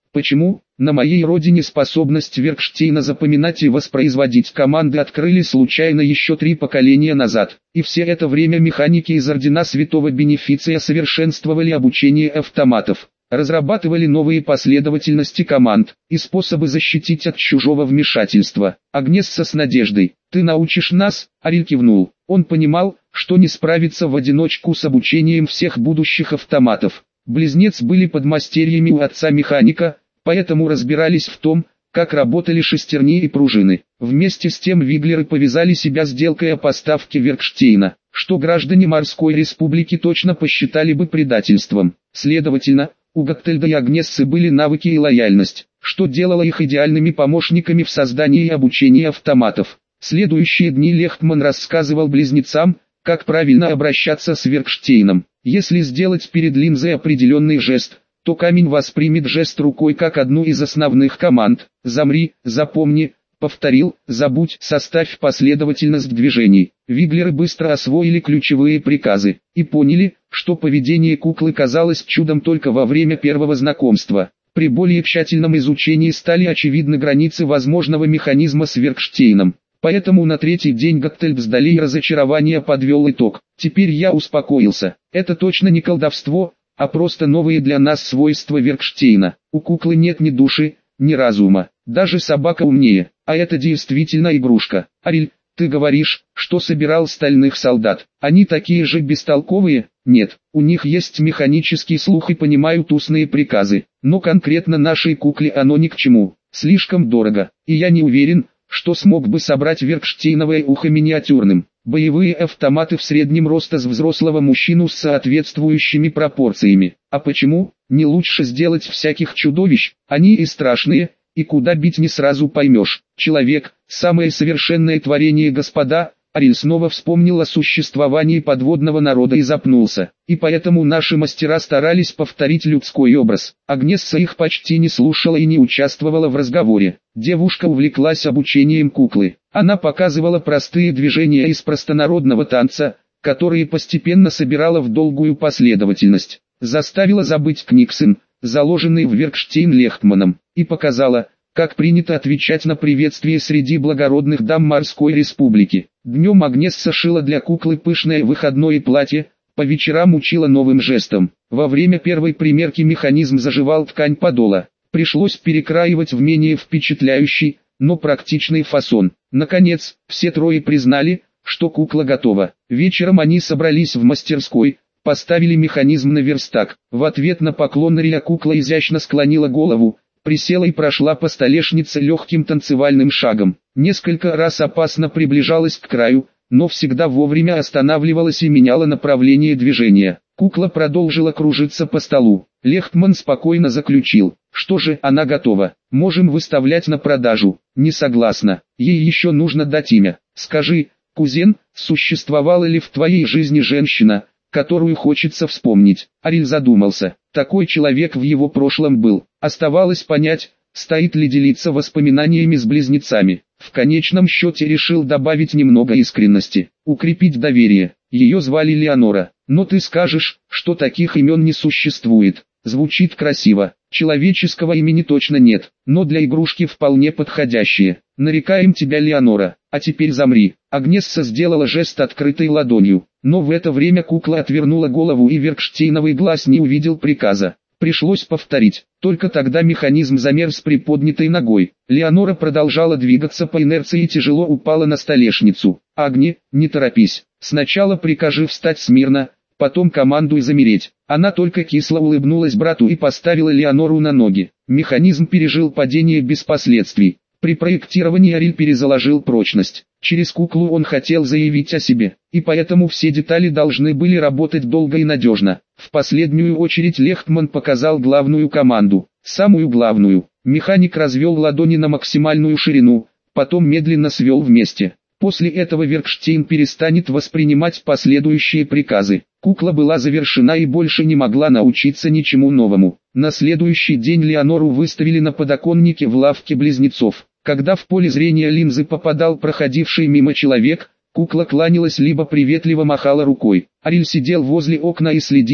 Почему? На моей родине способность Веркштейна запоминать и воспроизводить команды открыли случайно еще 3 поколения назад, и все это время механики из ордена Святого Бенефиция совершенствовали обучение автоматов, разрабатывали новые последовательности команд и способы защитить от чужого вмешательства. Агнесса с надеждой: «Ты научишь нас?» Ариль кивнул. Он понимал, что не справится в одиночку с обучением всех будущих автоматов. Близнец были подмастерьями у отца-механика, поэтому разбирались в том, как работали шестерни и пружины. Вместе с тем Виглеры повязали себя сделкой о поставке Веркштейна, что граждане Морской Республики точно посчитали бы предательством. Следовательно, у Гаттельда и Агнессы были навыки и лояльность, что делало их идеальными помощниками в создании и обучении автоматов. Следующие дни Лехтман рассказывал близнецам, как правильно обращаться с Веркштейном. Если сделать перед линзой определенный жест, то камень воспримет жест рукой как одну из основных команд. «Замри», «Запомни», «Повторил», «Забудь», «Составь последовательность движений». Виглеры быстро освоили ключевые приказы и поняли, что поведение куклы казалось чудом только во время первого знакомства. При более тщательном изучении стали очевидны границы возможного механизма с Веркштейном. Поэтому на 3-й день Гаттельд с долей разочарования подвел итог. «Теперь я успокоился. Это точно не колдовство, а просто новые для нас свойства Веркштейна. У куклы нет ни души, ни разума. Даже собака умнее, а это действительно игрушка. Ариль, ты говоришь, что собирал стальных солдат. Они такие же бестолковые?» «Нет, у них есть механический слух и понимают устные приказы. Но конкретно нашей кукле оно ни к чему. Слишком дорого, и я не уверен, что смог бы собрать Веркштейновое ухо миниатюрным. Боевые автоматы в среднем роста с взрослого мужчину с соответствующими пропорциями. А почему? Не лучше сделать всяких чудовищ? Они и страшные, и куда бить не сразу поймешь. Человек – самое совершенное творение, господа». Ариль снова вспомнил о существовании подводного народа и запнулся. И поэтому наши мастера старались повторить людской образ. Агнесса их почти не слушала и не участвовала в разговоре. Девушка увлеклась обучением куклы. Она показывала простые движения из простонародного танца, которые постепенно собирала в долгую последовательность. Заставила забыть Книксон, заложенный в Веркштейн Лехтманом, и показала, как принято отвечать на приветствие среди благородных дам Морской Республики. Днем Агнесса шила для куклы пышное выходное платье, по вечерам учила новым жестам. Во время первой примерки механизм заживал ткань подола. Пришлось перекраивать в менее впечатляющий, но практичный фасон. Наконец, все трое признали, что кукла готова. Вечером они собрались в мастерской, поставили механизм на верстак. В ответ на поклон Риа кукла изящно склонила голову, присела и прошла по столешнице легким танцевальным шагом. Несколько раз опасно приближалась к краю, но всегда вовремя останавливалась и меняла направление движения. Кукла продолжила кружиться по столу. Лехтман спокойно заключил: «Что же, она готова. Можем выставлять на продажу». «Не согласна. Ей еще нужно дать имя. Скажи, кузен, существовала ли в твоей жизни женщина, которую хочется вспомнить?» Ариль задумался. Такой человек в его прошлом был. Оставалось понять, стоит ли делиться воспоминаниями с близнецами. В конечном счете решил добавить немного искренности, укрепить доверие. Ее звали Леонора. «Но ты скажешь, что таких имен не существует». Звучит красиво. Человеческого имени точно нет, но для игрушки вполне подходящее. Нарекаем тебя Леонора. А теперь замри. Агнесса сделала жест открытой ладонью, но в это время кукла отвернула голову и Веркштейновый глаз не увидел приказа. Пришлось повторить. Только тогда механизм замер с приподнятой ногой. Леонора продолжала двигаться по инерции и тяжело упала на столешницу. «Агни, не торопись. Сначала прикажи встать смирно, потом командуй замереть». Она только кисло улыбнулась брату и поставила Леонору на ноги. Механизм пережил падение без последствий. При проектировании Ариль перезаложил прочность. Через куклу он хотел заявить о себе, и поэтому все детали должны были работать долго и надежно. В последнюю очередь Лехтман показал главную команду, самую главную. Механик развел ладони на максимальную ширину, потом медленно свел вместе. После этого Веркштейн перестанет воспринимать последующие приказы. Кукла была завершена и больше не могла научиться ничему новому. На следующий день Леонору выставили на подоконнике в лавке близнецов. Когда в поле зрения линзы попадал проходивший мимо человек, кукла кланялась либо приветливо махала рукой. Ариль сидел возле окна и следил,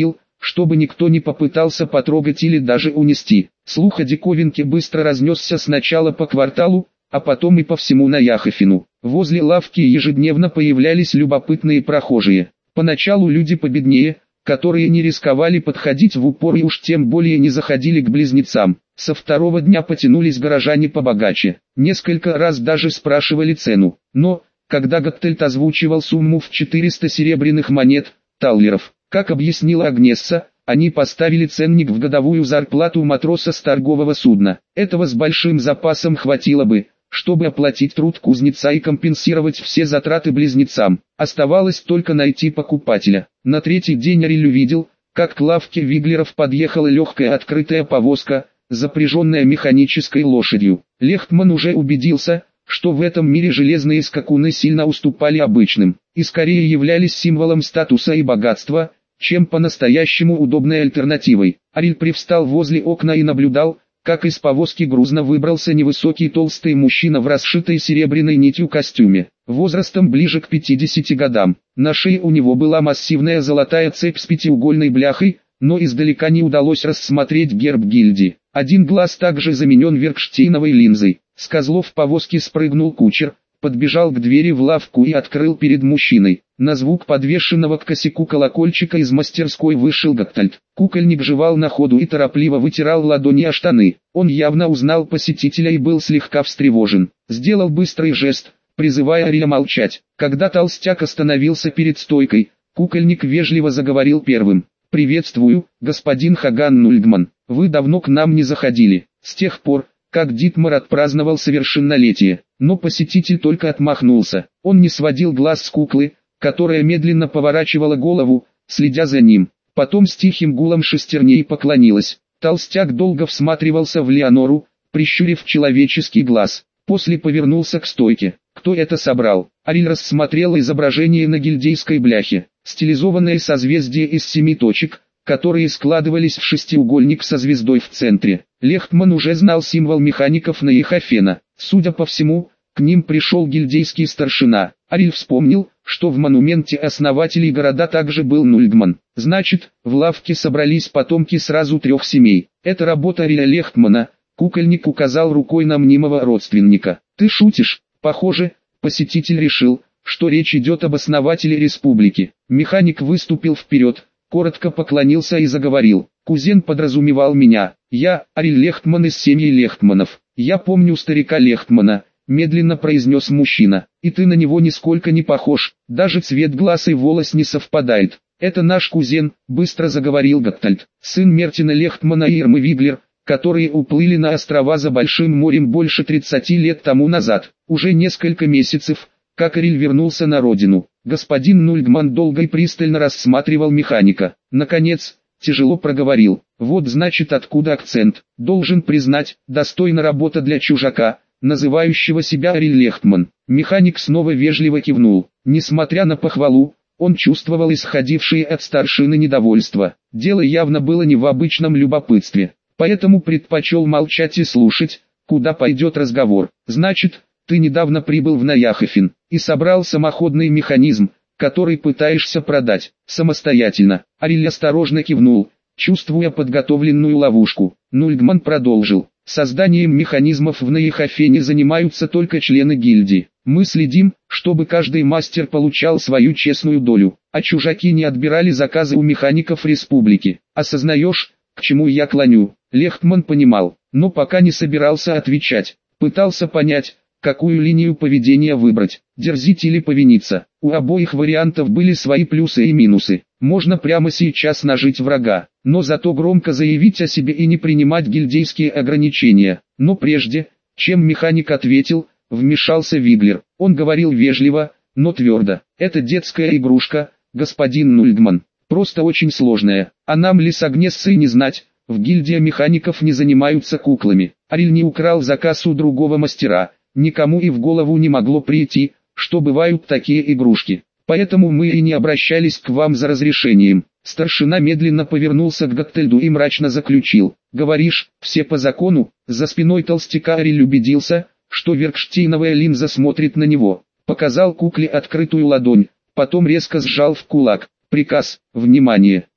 чтобы никто не попытался потрогать или даже унести. Слух о диковинке быстро разнесся сначала по кварталу, а потом и по всему Наяхофену. Возле лавки ежедневно появлялись любопытные прохожие. Поначалу люди победнее, которые не рисковали подходить в упор и уж тем более не заходили к близнецам. Со второго дня потянулись горожане побогаче. Несколько раз даже спрашивали цену. Но, когда Готтельд озвучивал сумму в 400 серебряных монет, таллеров, как объяснила Агнесса, они поставили ценник в годовую зарплату матроса с торгового судна. Этого с большим запасом хватило бы, чтобы оплатить труд кузнеца и компенсировать все затраты близнецам. Оставалось только найти покупателя. На третий день Ариль увидел, как к лавке Виглеров подъехала легкая открытая повозка, запряженная механической лошадью. Лехтман уже убедился, что в этом мире железные скакуны сильно уступали обычным, и скорее являлись символом статуса и богатства, чем по-настоящему удобной альтернативой. Ариль привстал возле окна и наблюдал, как из повозки грузно выбрался невысокий толстый мужчина в расшитой серебряной нитью костюме, возрастом ближе к 50 годам. На шее у него была массивная золотая цепь с пятиугольной бляхой, но издалека не удалось рассмотреть герб гильдии. Один глаз также заменен веркштейновой линзой. С козлов повозки спрыгнул кучер, подбежал к двери в лавку и открыл перед мужчиной. На звук подвешенного к косяку колокольчика из мастерской вышел Готтельд. Кукольник жевал на ходу и торопливо вытирал ладони о штаны. Он явно узнал посетителя и был слегка встревожен. Сделал быстрый жест, призывая Ариля молчать. Когда толстяк остановился перед стойкой, кукольник вежливо заговорил первым. «Приветствую, господин Хаган Нульгман. Вы давно к нам не заходили, с тех пор, как Дитмар отпраздновал совершеннолетие». Но посетитель только отмахнулся. Он не сводил глаз с куклы, которая медленно поворачивала голову, следя за ним. Потом с тихим гулом шестерней поклонилась. Толстяк долго всматривался в Леонору, прищурив человеческий глаз. После повернулся к стойке. Кто это собрал? Ариль рассмотрел изображение на гильдейской бляхе. Стилизованное созвездие из 7 точек, которые складывались в шестиугольник со звездой в центре. Лехтман уже знал символ механиков Наяхофена. Судя по всему, к ним пришел гильдейский старшина. Ариль вспомнил, что в монументе основателей города также был Нульгман. Значит, в лавке собрались потомки сразу 3 семей. Это работа Ариля Лехтмана. Кукольник указал рукой на мнимого родственника. «Ты шутишь?» Похоже, посетитель решил, что речь идет об основателе республики. Механик выступил вперед, коротко поклонился и заговорил. «Кузен подразумевал меня. Я, Ариль Лехтман из семьи Лехтманов. Я помню старика Лехтмана», медленно произнес мужчина. «И ты на него нисколько не похож, даже цвет глаз и волос не совпадает. Это наш кузен», быстро заговорил Готтельд, сын Мертина Лехтмана и Ирмы Виглер, которые уплыли на острова за Большим морем больше 30 лет тому назад. Уже несколько месяцев, как Ариль вернулся на родину. Господин Нульгман долго и пристально рассматривал механика. Наконец, тяжело проговорил. «Вот значит откуда акцент. Должен признать, достойна работа для чужака, называющего себя Ариль Лехтман». Механик снова вежливо кивнул. Несмотря на похвалу, он чувствовал исходившее от старшины недовольство. Дело явно было не в обычном любопытстве. Поэтому предпочел молчать и слушать, куда пойдет разговор. «Значит, ты недавно прибыл в Наяхофен и собрал самоходный механизм, который пытаешься продать самостоятельно». Ариль осторожно кивнул, чувствуя подготовленную ловушку. Нульгман продолжил. «Созданием механизмов в Наяхофене занимаются только члены гильдии. Мы следим, чтобы каждый мастер получал свою честную долю, а чужаки не отбирали заказы у механиков республики. Осознаешь, к чему я клоню?» Лехтман понимал, но пока не собирался отвечать. Пытался понять, какую линию поведения выбрать, дерзить или повиниться. У обоих вариантов были свои плюсы и минусы. Можно прямо сейчас нажить врага, но зато громко заявить о себе и не принимать гильдейские ограничения. Но прежде, чем механик ответил, вмешался Виглер. Он говорил вежливо, но твердо. «Это детская игрушка, господин Нульгман. Просто очень сложная. А нам ли с Агнессой не знать, в гильдии механиков не занимаются куклами». Ариль не украл заказ у другого мастера. Никому и в голову не могло прийти, что бывают такие игрушки. Поэтому мы и не обращались к вам за разрешением. Старшина медленно повернулся к Готтельду и мрачно заключил. «Говоришь, все по закону?» За спиной толстяка Ариль убедился, что веркштейновая линза смотрит на него. Показал кукле открытую ладонь, потом резко сжал в кулак. «Приказ, внимание!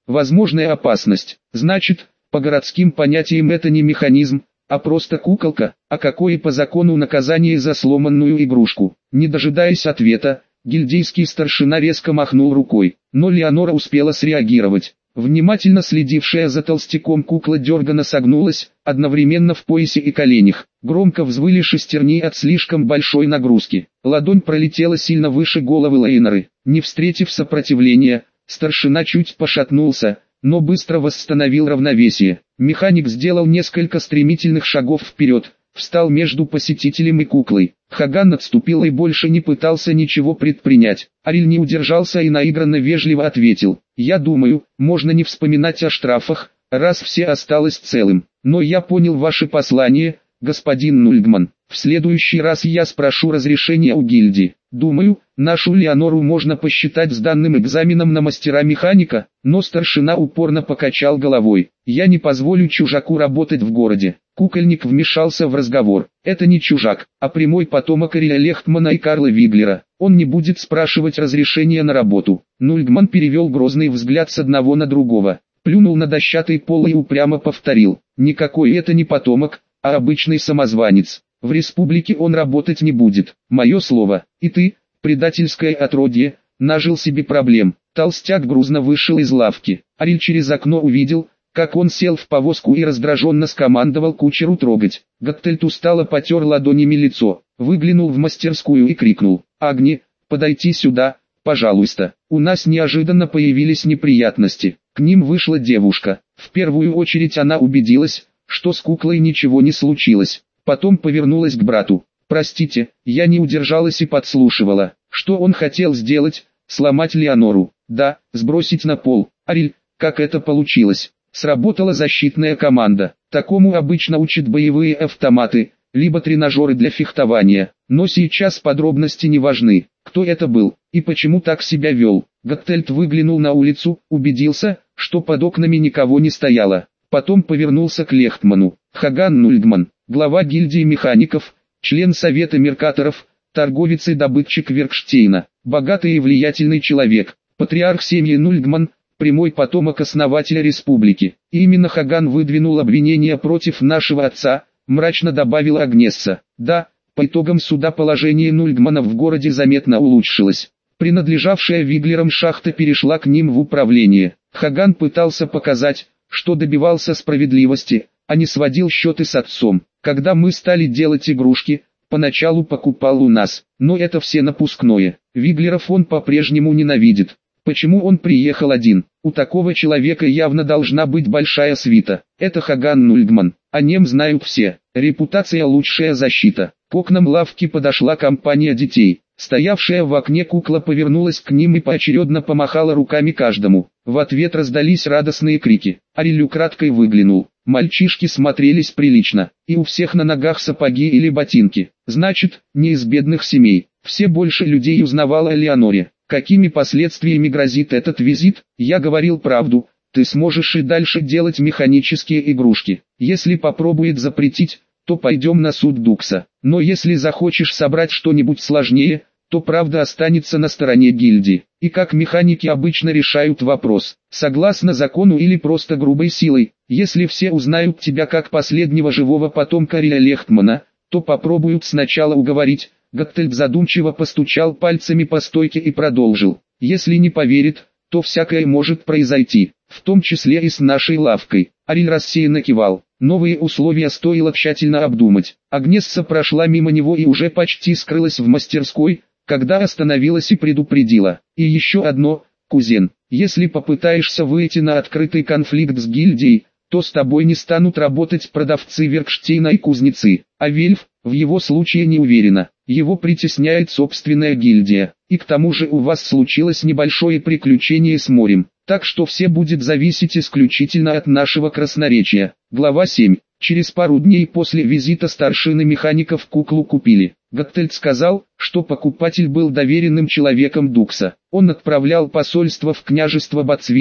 возможная опасность. Значит, по городским понятиям это не механизм, а просто куколка, а какое по закону наказание за сломанную игрушку? Не дожидаясь ответа, гильдейский старшина резко махнул рукой, но Леонора успела среагировать. Внимательно следившая за толстяком кукла дерганно согнулась, одновременно в поясе и коленях. Громко взвыли шестерни от слишком большой нагрузки. Ладонь пролетела сильно выше головы Лейноры. Не встретив сопротивления, старшина чуть пошатнулся, но быстро восстановил равновесие. Механик сделал несколько стремительных шагов вперед, встал между посетителем и куклой. Хаган отступил и больше не пытался ничего предпринять. Ариль не удержался и наигранно вежливо ответил: «Я думаю, можно не вспоминать о штрафах, раз все осталось целым. Но я понял ваше послание, господин Нульгман. В следующий раз я спрошу разрешения у гильдии. Думаю, нашу Леонору можно посчитать сданным экзаменом на мастера-механика». Но старшина упорно покачал головой. «Я не позволю чужаку работать в городе». Кукольник вмешался в разговор. «Это не чужак, а прямой потомок Ариля Лехтмана и Карла Виглера. Он не будет спрашивать разрешения на работу». Нульгман перевел грозный взгляд с одного на другого, плюнул на дощатый пол и упрямо повторил: «Никакой это не потомок, а обычный самозванец. В республике он работать не будет. Мое слово. И ты, предательское отродье, нажил себе проблем». Толстяк грузно вышел из лавки. Ариль через окно увидел, как он сел в повозку и раздраженно скомандовал кучеру трогать. Гаттельт устало потер ладонями лицо, выглянул в мастерскую и крикнул: «Агни, подойти сюда, пожалуйста». У нас неожиданно появились неприятности. К ним вышла девушка. В первую очередь она убедилась, что с куклой ничего не случилось. Потом повернулась к брату. «Простите, я не удержалась и подслушивала. Что он хотел сделать? Сломать Леонору?» «Да, сбросить на пол». «Ариль, как это получилось?» Сработала защитная команда. Такому обычно учат боевые автоматы, либо тренажеры для фехтования. Но сейчас подробности не важны. Кто это был и почему так себя вел? Гаттельт выглянул на улицу, убедился, что под окнами никого не стояло. Потом повернулся к Лехтману. «Хаган Нульгман, глава гильдии механиков, член совета меркаторов, торговец и добытчик Веркштейна, богатый и влиятельный человек, патриарх семьи Нульгман, прямой потомок основателя республики. И именно Хаган выдвинул обвинения против нашего отца», мрачно добавила Агнесса. «Да, по итогам суда положение Нульгманов в городе заметно улучшилось. Принадлежавшая Виглерам шахта перешла к ним в управление. Хаган пытался показать, что добивался справедливости, а не сводил счеты с отцом. Когда мы стали делать игрушки, поначалу покупал у нас, но это все напускное. Виглеров он по-прежнему ненавидит. Почему он приехал один? У такого человека явно должна быть большая свита. Это Хаган Нульгман. О нем знают все. Репутация — лучшая защита». К окнам лавки подошла компания детей. Стоявшая в окне кукла повернулась к ним и поочередно помахала руками каждому. В ответ раздались радостные крики. Ариль украдкой выглянул. Мальчишки смотрелись прилично, и у всех на ногах сапоги или ботинки. Значит, не из бедных семей. Все больше людей узнавало о Леоноре. Какими последствиями грозит этот визит? Я говорил правду. Ты сможешь и дальше делать механические игрушки. Если попробует запретить, то пойдем на суд Дукса. Но если захочешь собрать что-нибудь сложнее, то правда останется на стороне гильдии. И как механики обычно решают вопрос, согласно закону или просто грубой силой. Если все узнают тебя как последнего живого потомка Ариля Лехтмана, то попробуют сначала уговорить. Гаттельт задумчиво постучал пальцами по стойке и продолжил. Если не поверит, то всякое может произойти, в том числе и с нашей лавкой. Ариль рассеянно кивал. Новые условия стоило тщательно обдумать. Агнесса прошла мимо него и уже почти скрылась в мастерской, когда остановилась и предупредила. И еще одно, кузен, если попытаешься выйти на открытый конфликт с гильдией, то с тобой не станут работать продавцы Веркштейна и кузнецы. А Вельф, в его случае не уверена, его притесняет собственная гильдия. И к тому же у вас случилось небольшое приключение с морем, так что все будет зависеть исключительно от нашего красноречия. Глава 7. Через пару дней после визита старшины механиков куклу купили. Гаттельт сказал, что покупатель был доверенным человеком Дукса. Он отправлял посольство в княжество Бацвиц,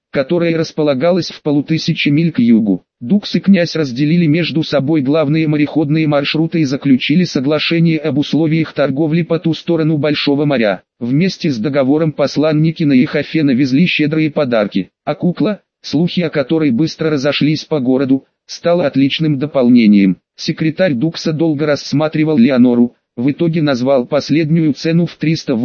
которое располагалось в 500 миль к югу. Дукс и князь разделили между собой главные мореходные маршруты и заключили соглашение об условиях торговли по ту сторону Большого моря. Вместе с договором посланники на Ихофе навезли щедрые подарки, а кукла, слухи о которой быстро разошлись по городу, стала отличным дополнением. Секретарь Дукса долго рассматривал Леонору, в итоге назвал последнюю цену в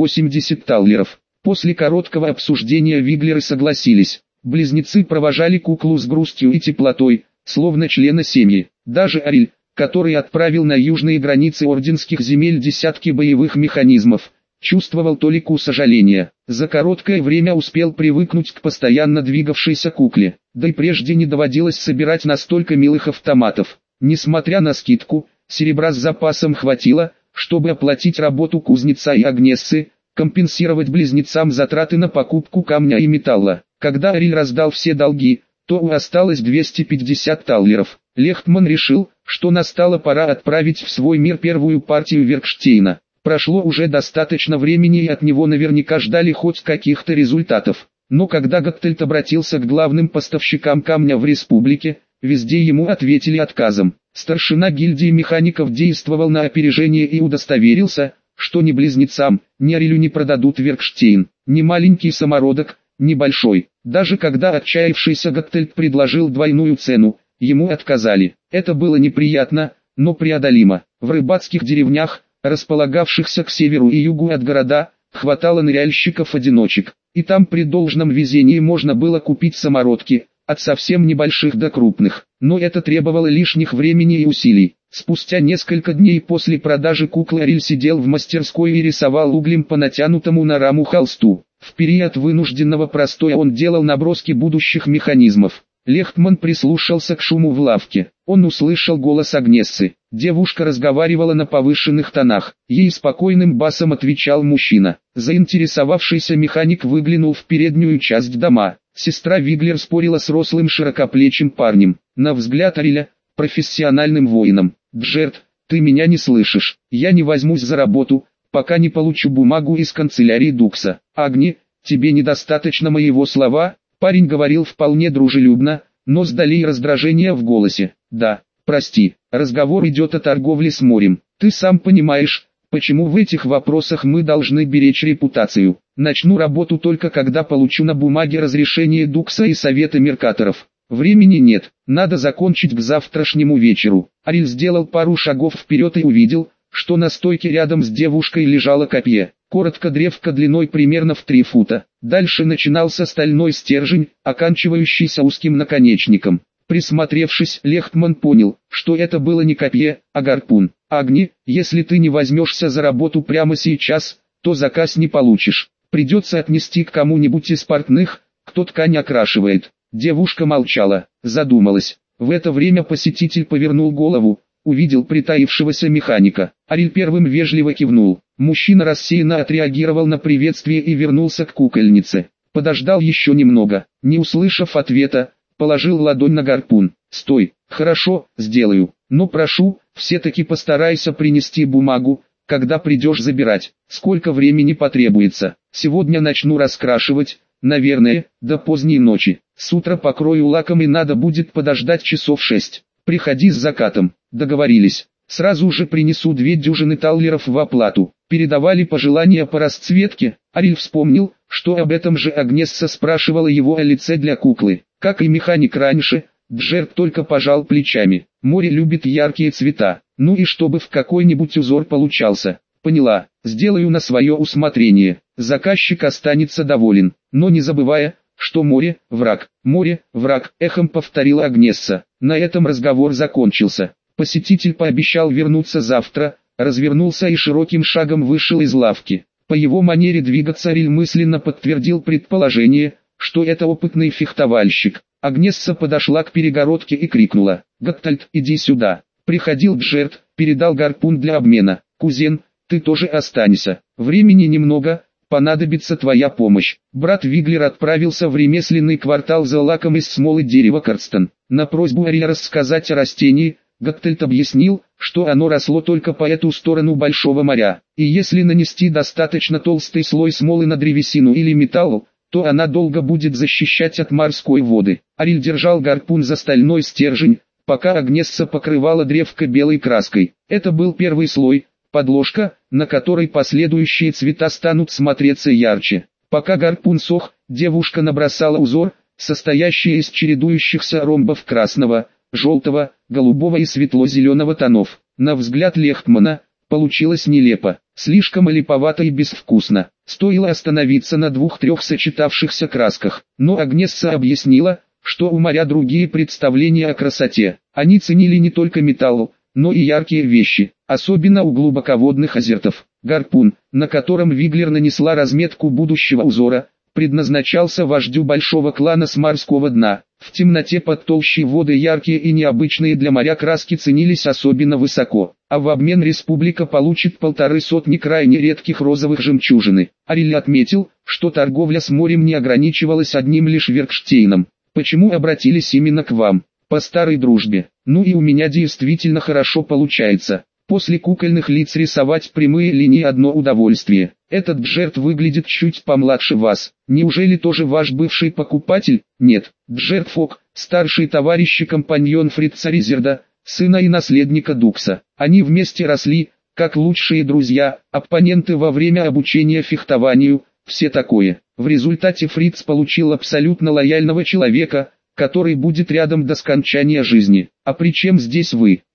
380 таллеров. После короткого обсуждения Виглеры согласились. Близнецы провожали куклу с грустью и теплотой, словно члена семьи. Даже Ариль, который отправил на южные границы орденских земель десятки боевых механизмов, чувствовал толику сожаления. За короткое время успел привыкнуть к постоянно двигавшейся кукле, да и прежде не доводилось собирать настолько милых автоматов. Несмотря на скидку, серебра с запасом хватило, чтобы оплатить работу кузнеца и Агнессы, компенсировать близнецам затраты на покупку камня и металла. Когда Ариль раздал все долги, то осталось 250 таллеров. Лехтман решил, что настала пора отправить в свой мир первую партию Веркштейна. Прошло уже достаточно времени и от него наверняка ждали хоть каких-то результатов. Но когда Готтельт обратился к главным поставщикам камня в республике, везде ему ответили отказом. Старшина гильдии механиков действовал на опережение и удостоверился, что ни близнецам, ни Арилю не продадут Веркштейн, ни маленький самородок, ни большой. Даже когда отчаявшийся Готтельт предложил двойную цену, ему отказали. Это было неприятно, но преодолимо. В рыбацких деревнях, располагавшихся к северу и югу от города, хватало ныряльщиков-одиночек, и там при должном везении можно было купить самородки, от совсем небольших до крупных, но это требовало лишних времени и усилий. Спустя несколько дней после продажи куклы Ариль сидел в мастерской и рисовал углем по натянутому на раму холсту. В период вынужденного простоя он делал наброски будущих механизмов. Лехтман прислушался к шуму в лавке. Он услышал голос Агнессы. Девушка разговаривала на повышенных тонах. Ей спокойным басом отвечал мужчина. Заинтересовавшийся механик выглянул в переднюю часть дома. Сестра Виглер спорила с рослым широкоплечим парнем. На взгляд Ариля, профессиональным воином. «Джерт, ты меня не слышишь. Я не возьмусь за работу, пока не получу бумагу из канцелярии Дукса. Агни, тебе недостаточно моего слова?» Парень говорил вполне дружелюбно, но с долей раздражения в голосе. «Да, прости, разговор идет о торговле с морем. Ты сам понимаешь, почему в этих вопросах мы должны беречь репутацию. Начну работу только когда получу на бумаге разрешение Дукса и Совета Меркаторов. Времени нет, надо закончить к завтрашнему вечеру». Ариль сделал пару шагов вперед и увидел, что на стойке рядом с девушкой лежало копье. Коротко древко длиной примерно в 3 фута. Дальше начинался стальной стержень, оканчивающийся узким наконечником. Присмотревшись, Лехтман понял, что это было не копье, а гарпун. «Агни, если ты не возьмешься за работу прямо сейчас, то заказ не получишь. Придется отнести к кому-нибудь из портных, кто ткань окрашивает». Девушка молчала, задумалась. В это время посетитель повернул голову, увидел притаившегося механика. Ариль первым вежливо кивнул. Мужчина рассеянно отреагировал на приветствие и вернулся к кукольнице. Подождал еще немного, не услышав ответа, положил ладонь на гарпун. «Стой, хорошо, сделаю, но прошу, все-таки постарайся принести бумагу, когда придешь забирать. Сколько времени потребуется? Сегодня начну раскрашивать, наверное, до поздней ночи. С утра покрою лаком и надо будет подождать часов 6. Приходи с закатом». Договорились. «Сразу же принесу 2 дюжины таллеров в оплату». Передавали пожелания по расцветке. Ариль вспомнил, что об этом же Агнесса спрашивала его о лице для куклы. Как и механик раньше, Джерт только пожал плечами. Море любит яркие цвета. Ну и чтобы в какой-нибудь узор получался. Поняла, сделаю на свое усмотрение. Заказчик останется доволен, но не забывая, что море – враг, эхом повторила Агнесса. На этом разговор закончился. Посетитель пообещал вернуться завтра, развернулся и широким шагом вышел из лавки. По его манере двигаться Ариль мысленно подтвердил предположение, что это опытный фехтовальщик. Агнесса подошла к перегородке и крикнула: «Готтельт, иди сюда». Приходил Джерт, передал гарпун для обмена. «Кузен, ты тоже останься. Времени немного, понадобится твоя помощь». Брат Виглер отправился в ремесленный квартал за лаком из смолы дерева Карстен. На просьбу Ариля рассказать о растении, Готтельт объяснил, что оно росло только по эту сторону Большого моря, и если нанести достаточно толстый слой смолы на древесину или металл, то она долго будет защищать от морской воды. Ариль держал гарпун за стальной стержень, пока Агнесса покрывала древко белой краской. Это был первый слой, подложка, на которой последующие цвета станут смотреться ярче. Пока гарпун сох, девушка набросала узор, состоящий из чередующихся ромбов красного, желтого, голубого и светло-зеленого тонов. На взгляд Лехтмана, получилось нелепо, слишком липовато и безвкусно. Стоило остановиться на 2-3 сочетавшихся красках. Но Агнесса объяснила, что у моря другие представления о красоте. Они ценили не только металл, но и яркие вещи, особенно у глубоководных азертов. Гарпун, на котором Виглер нанесла разметку будущего узора, предназначался вождю большого клана с морского дна. В темноте под толщей воды яркие и необычные для моря краски ценились особенно высоко, а в обмен республика получит 150 крайне редких розовых жемчужины. Ариль отметил, что торговля с морем не ограничивалась одним лишь Веркштейном. Почему обратились именно к вам? По старой дружбе. Ну и у меня действительно хорошо получается. После кукольных лиц рисовать прямые линии одно удовольствие. Этот Джерт выглядит чуть помладше вас. Неужели тоже ваш бывший покупатель? Нет. Джерт Фок, старший товарищ и компаньон Фрица Ризерда, сына и наследника Дукса. Они вместе росли, как лучшие друзья, оппоненты во время обучения фехтованию, все такое. В результате Фриц получил абсолютно лояльного человека, который будет рядом до скончания жизни. А при чем здесь вы?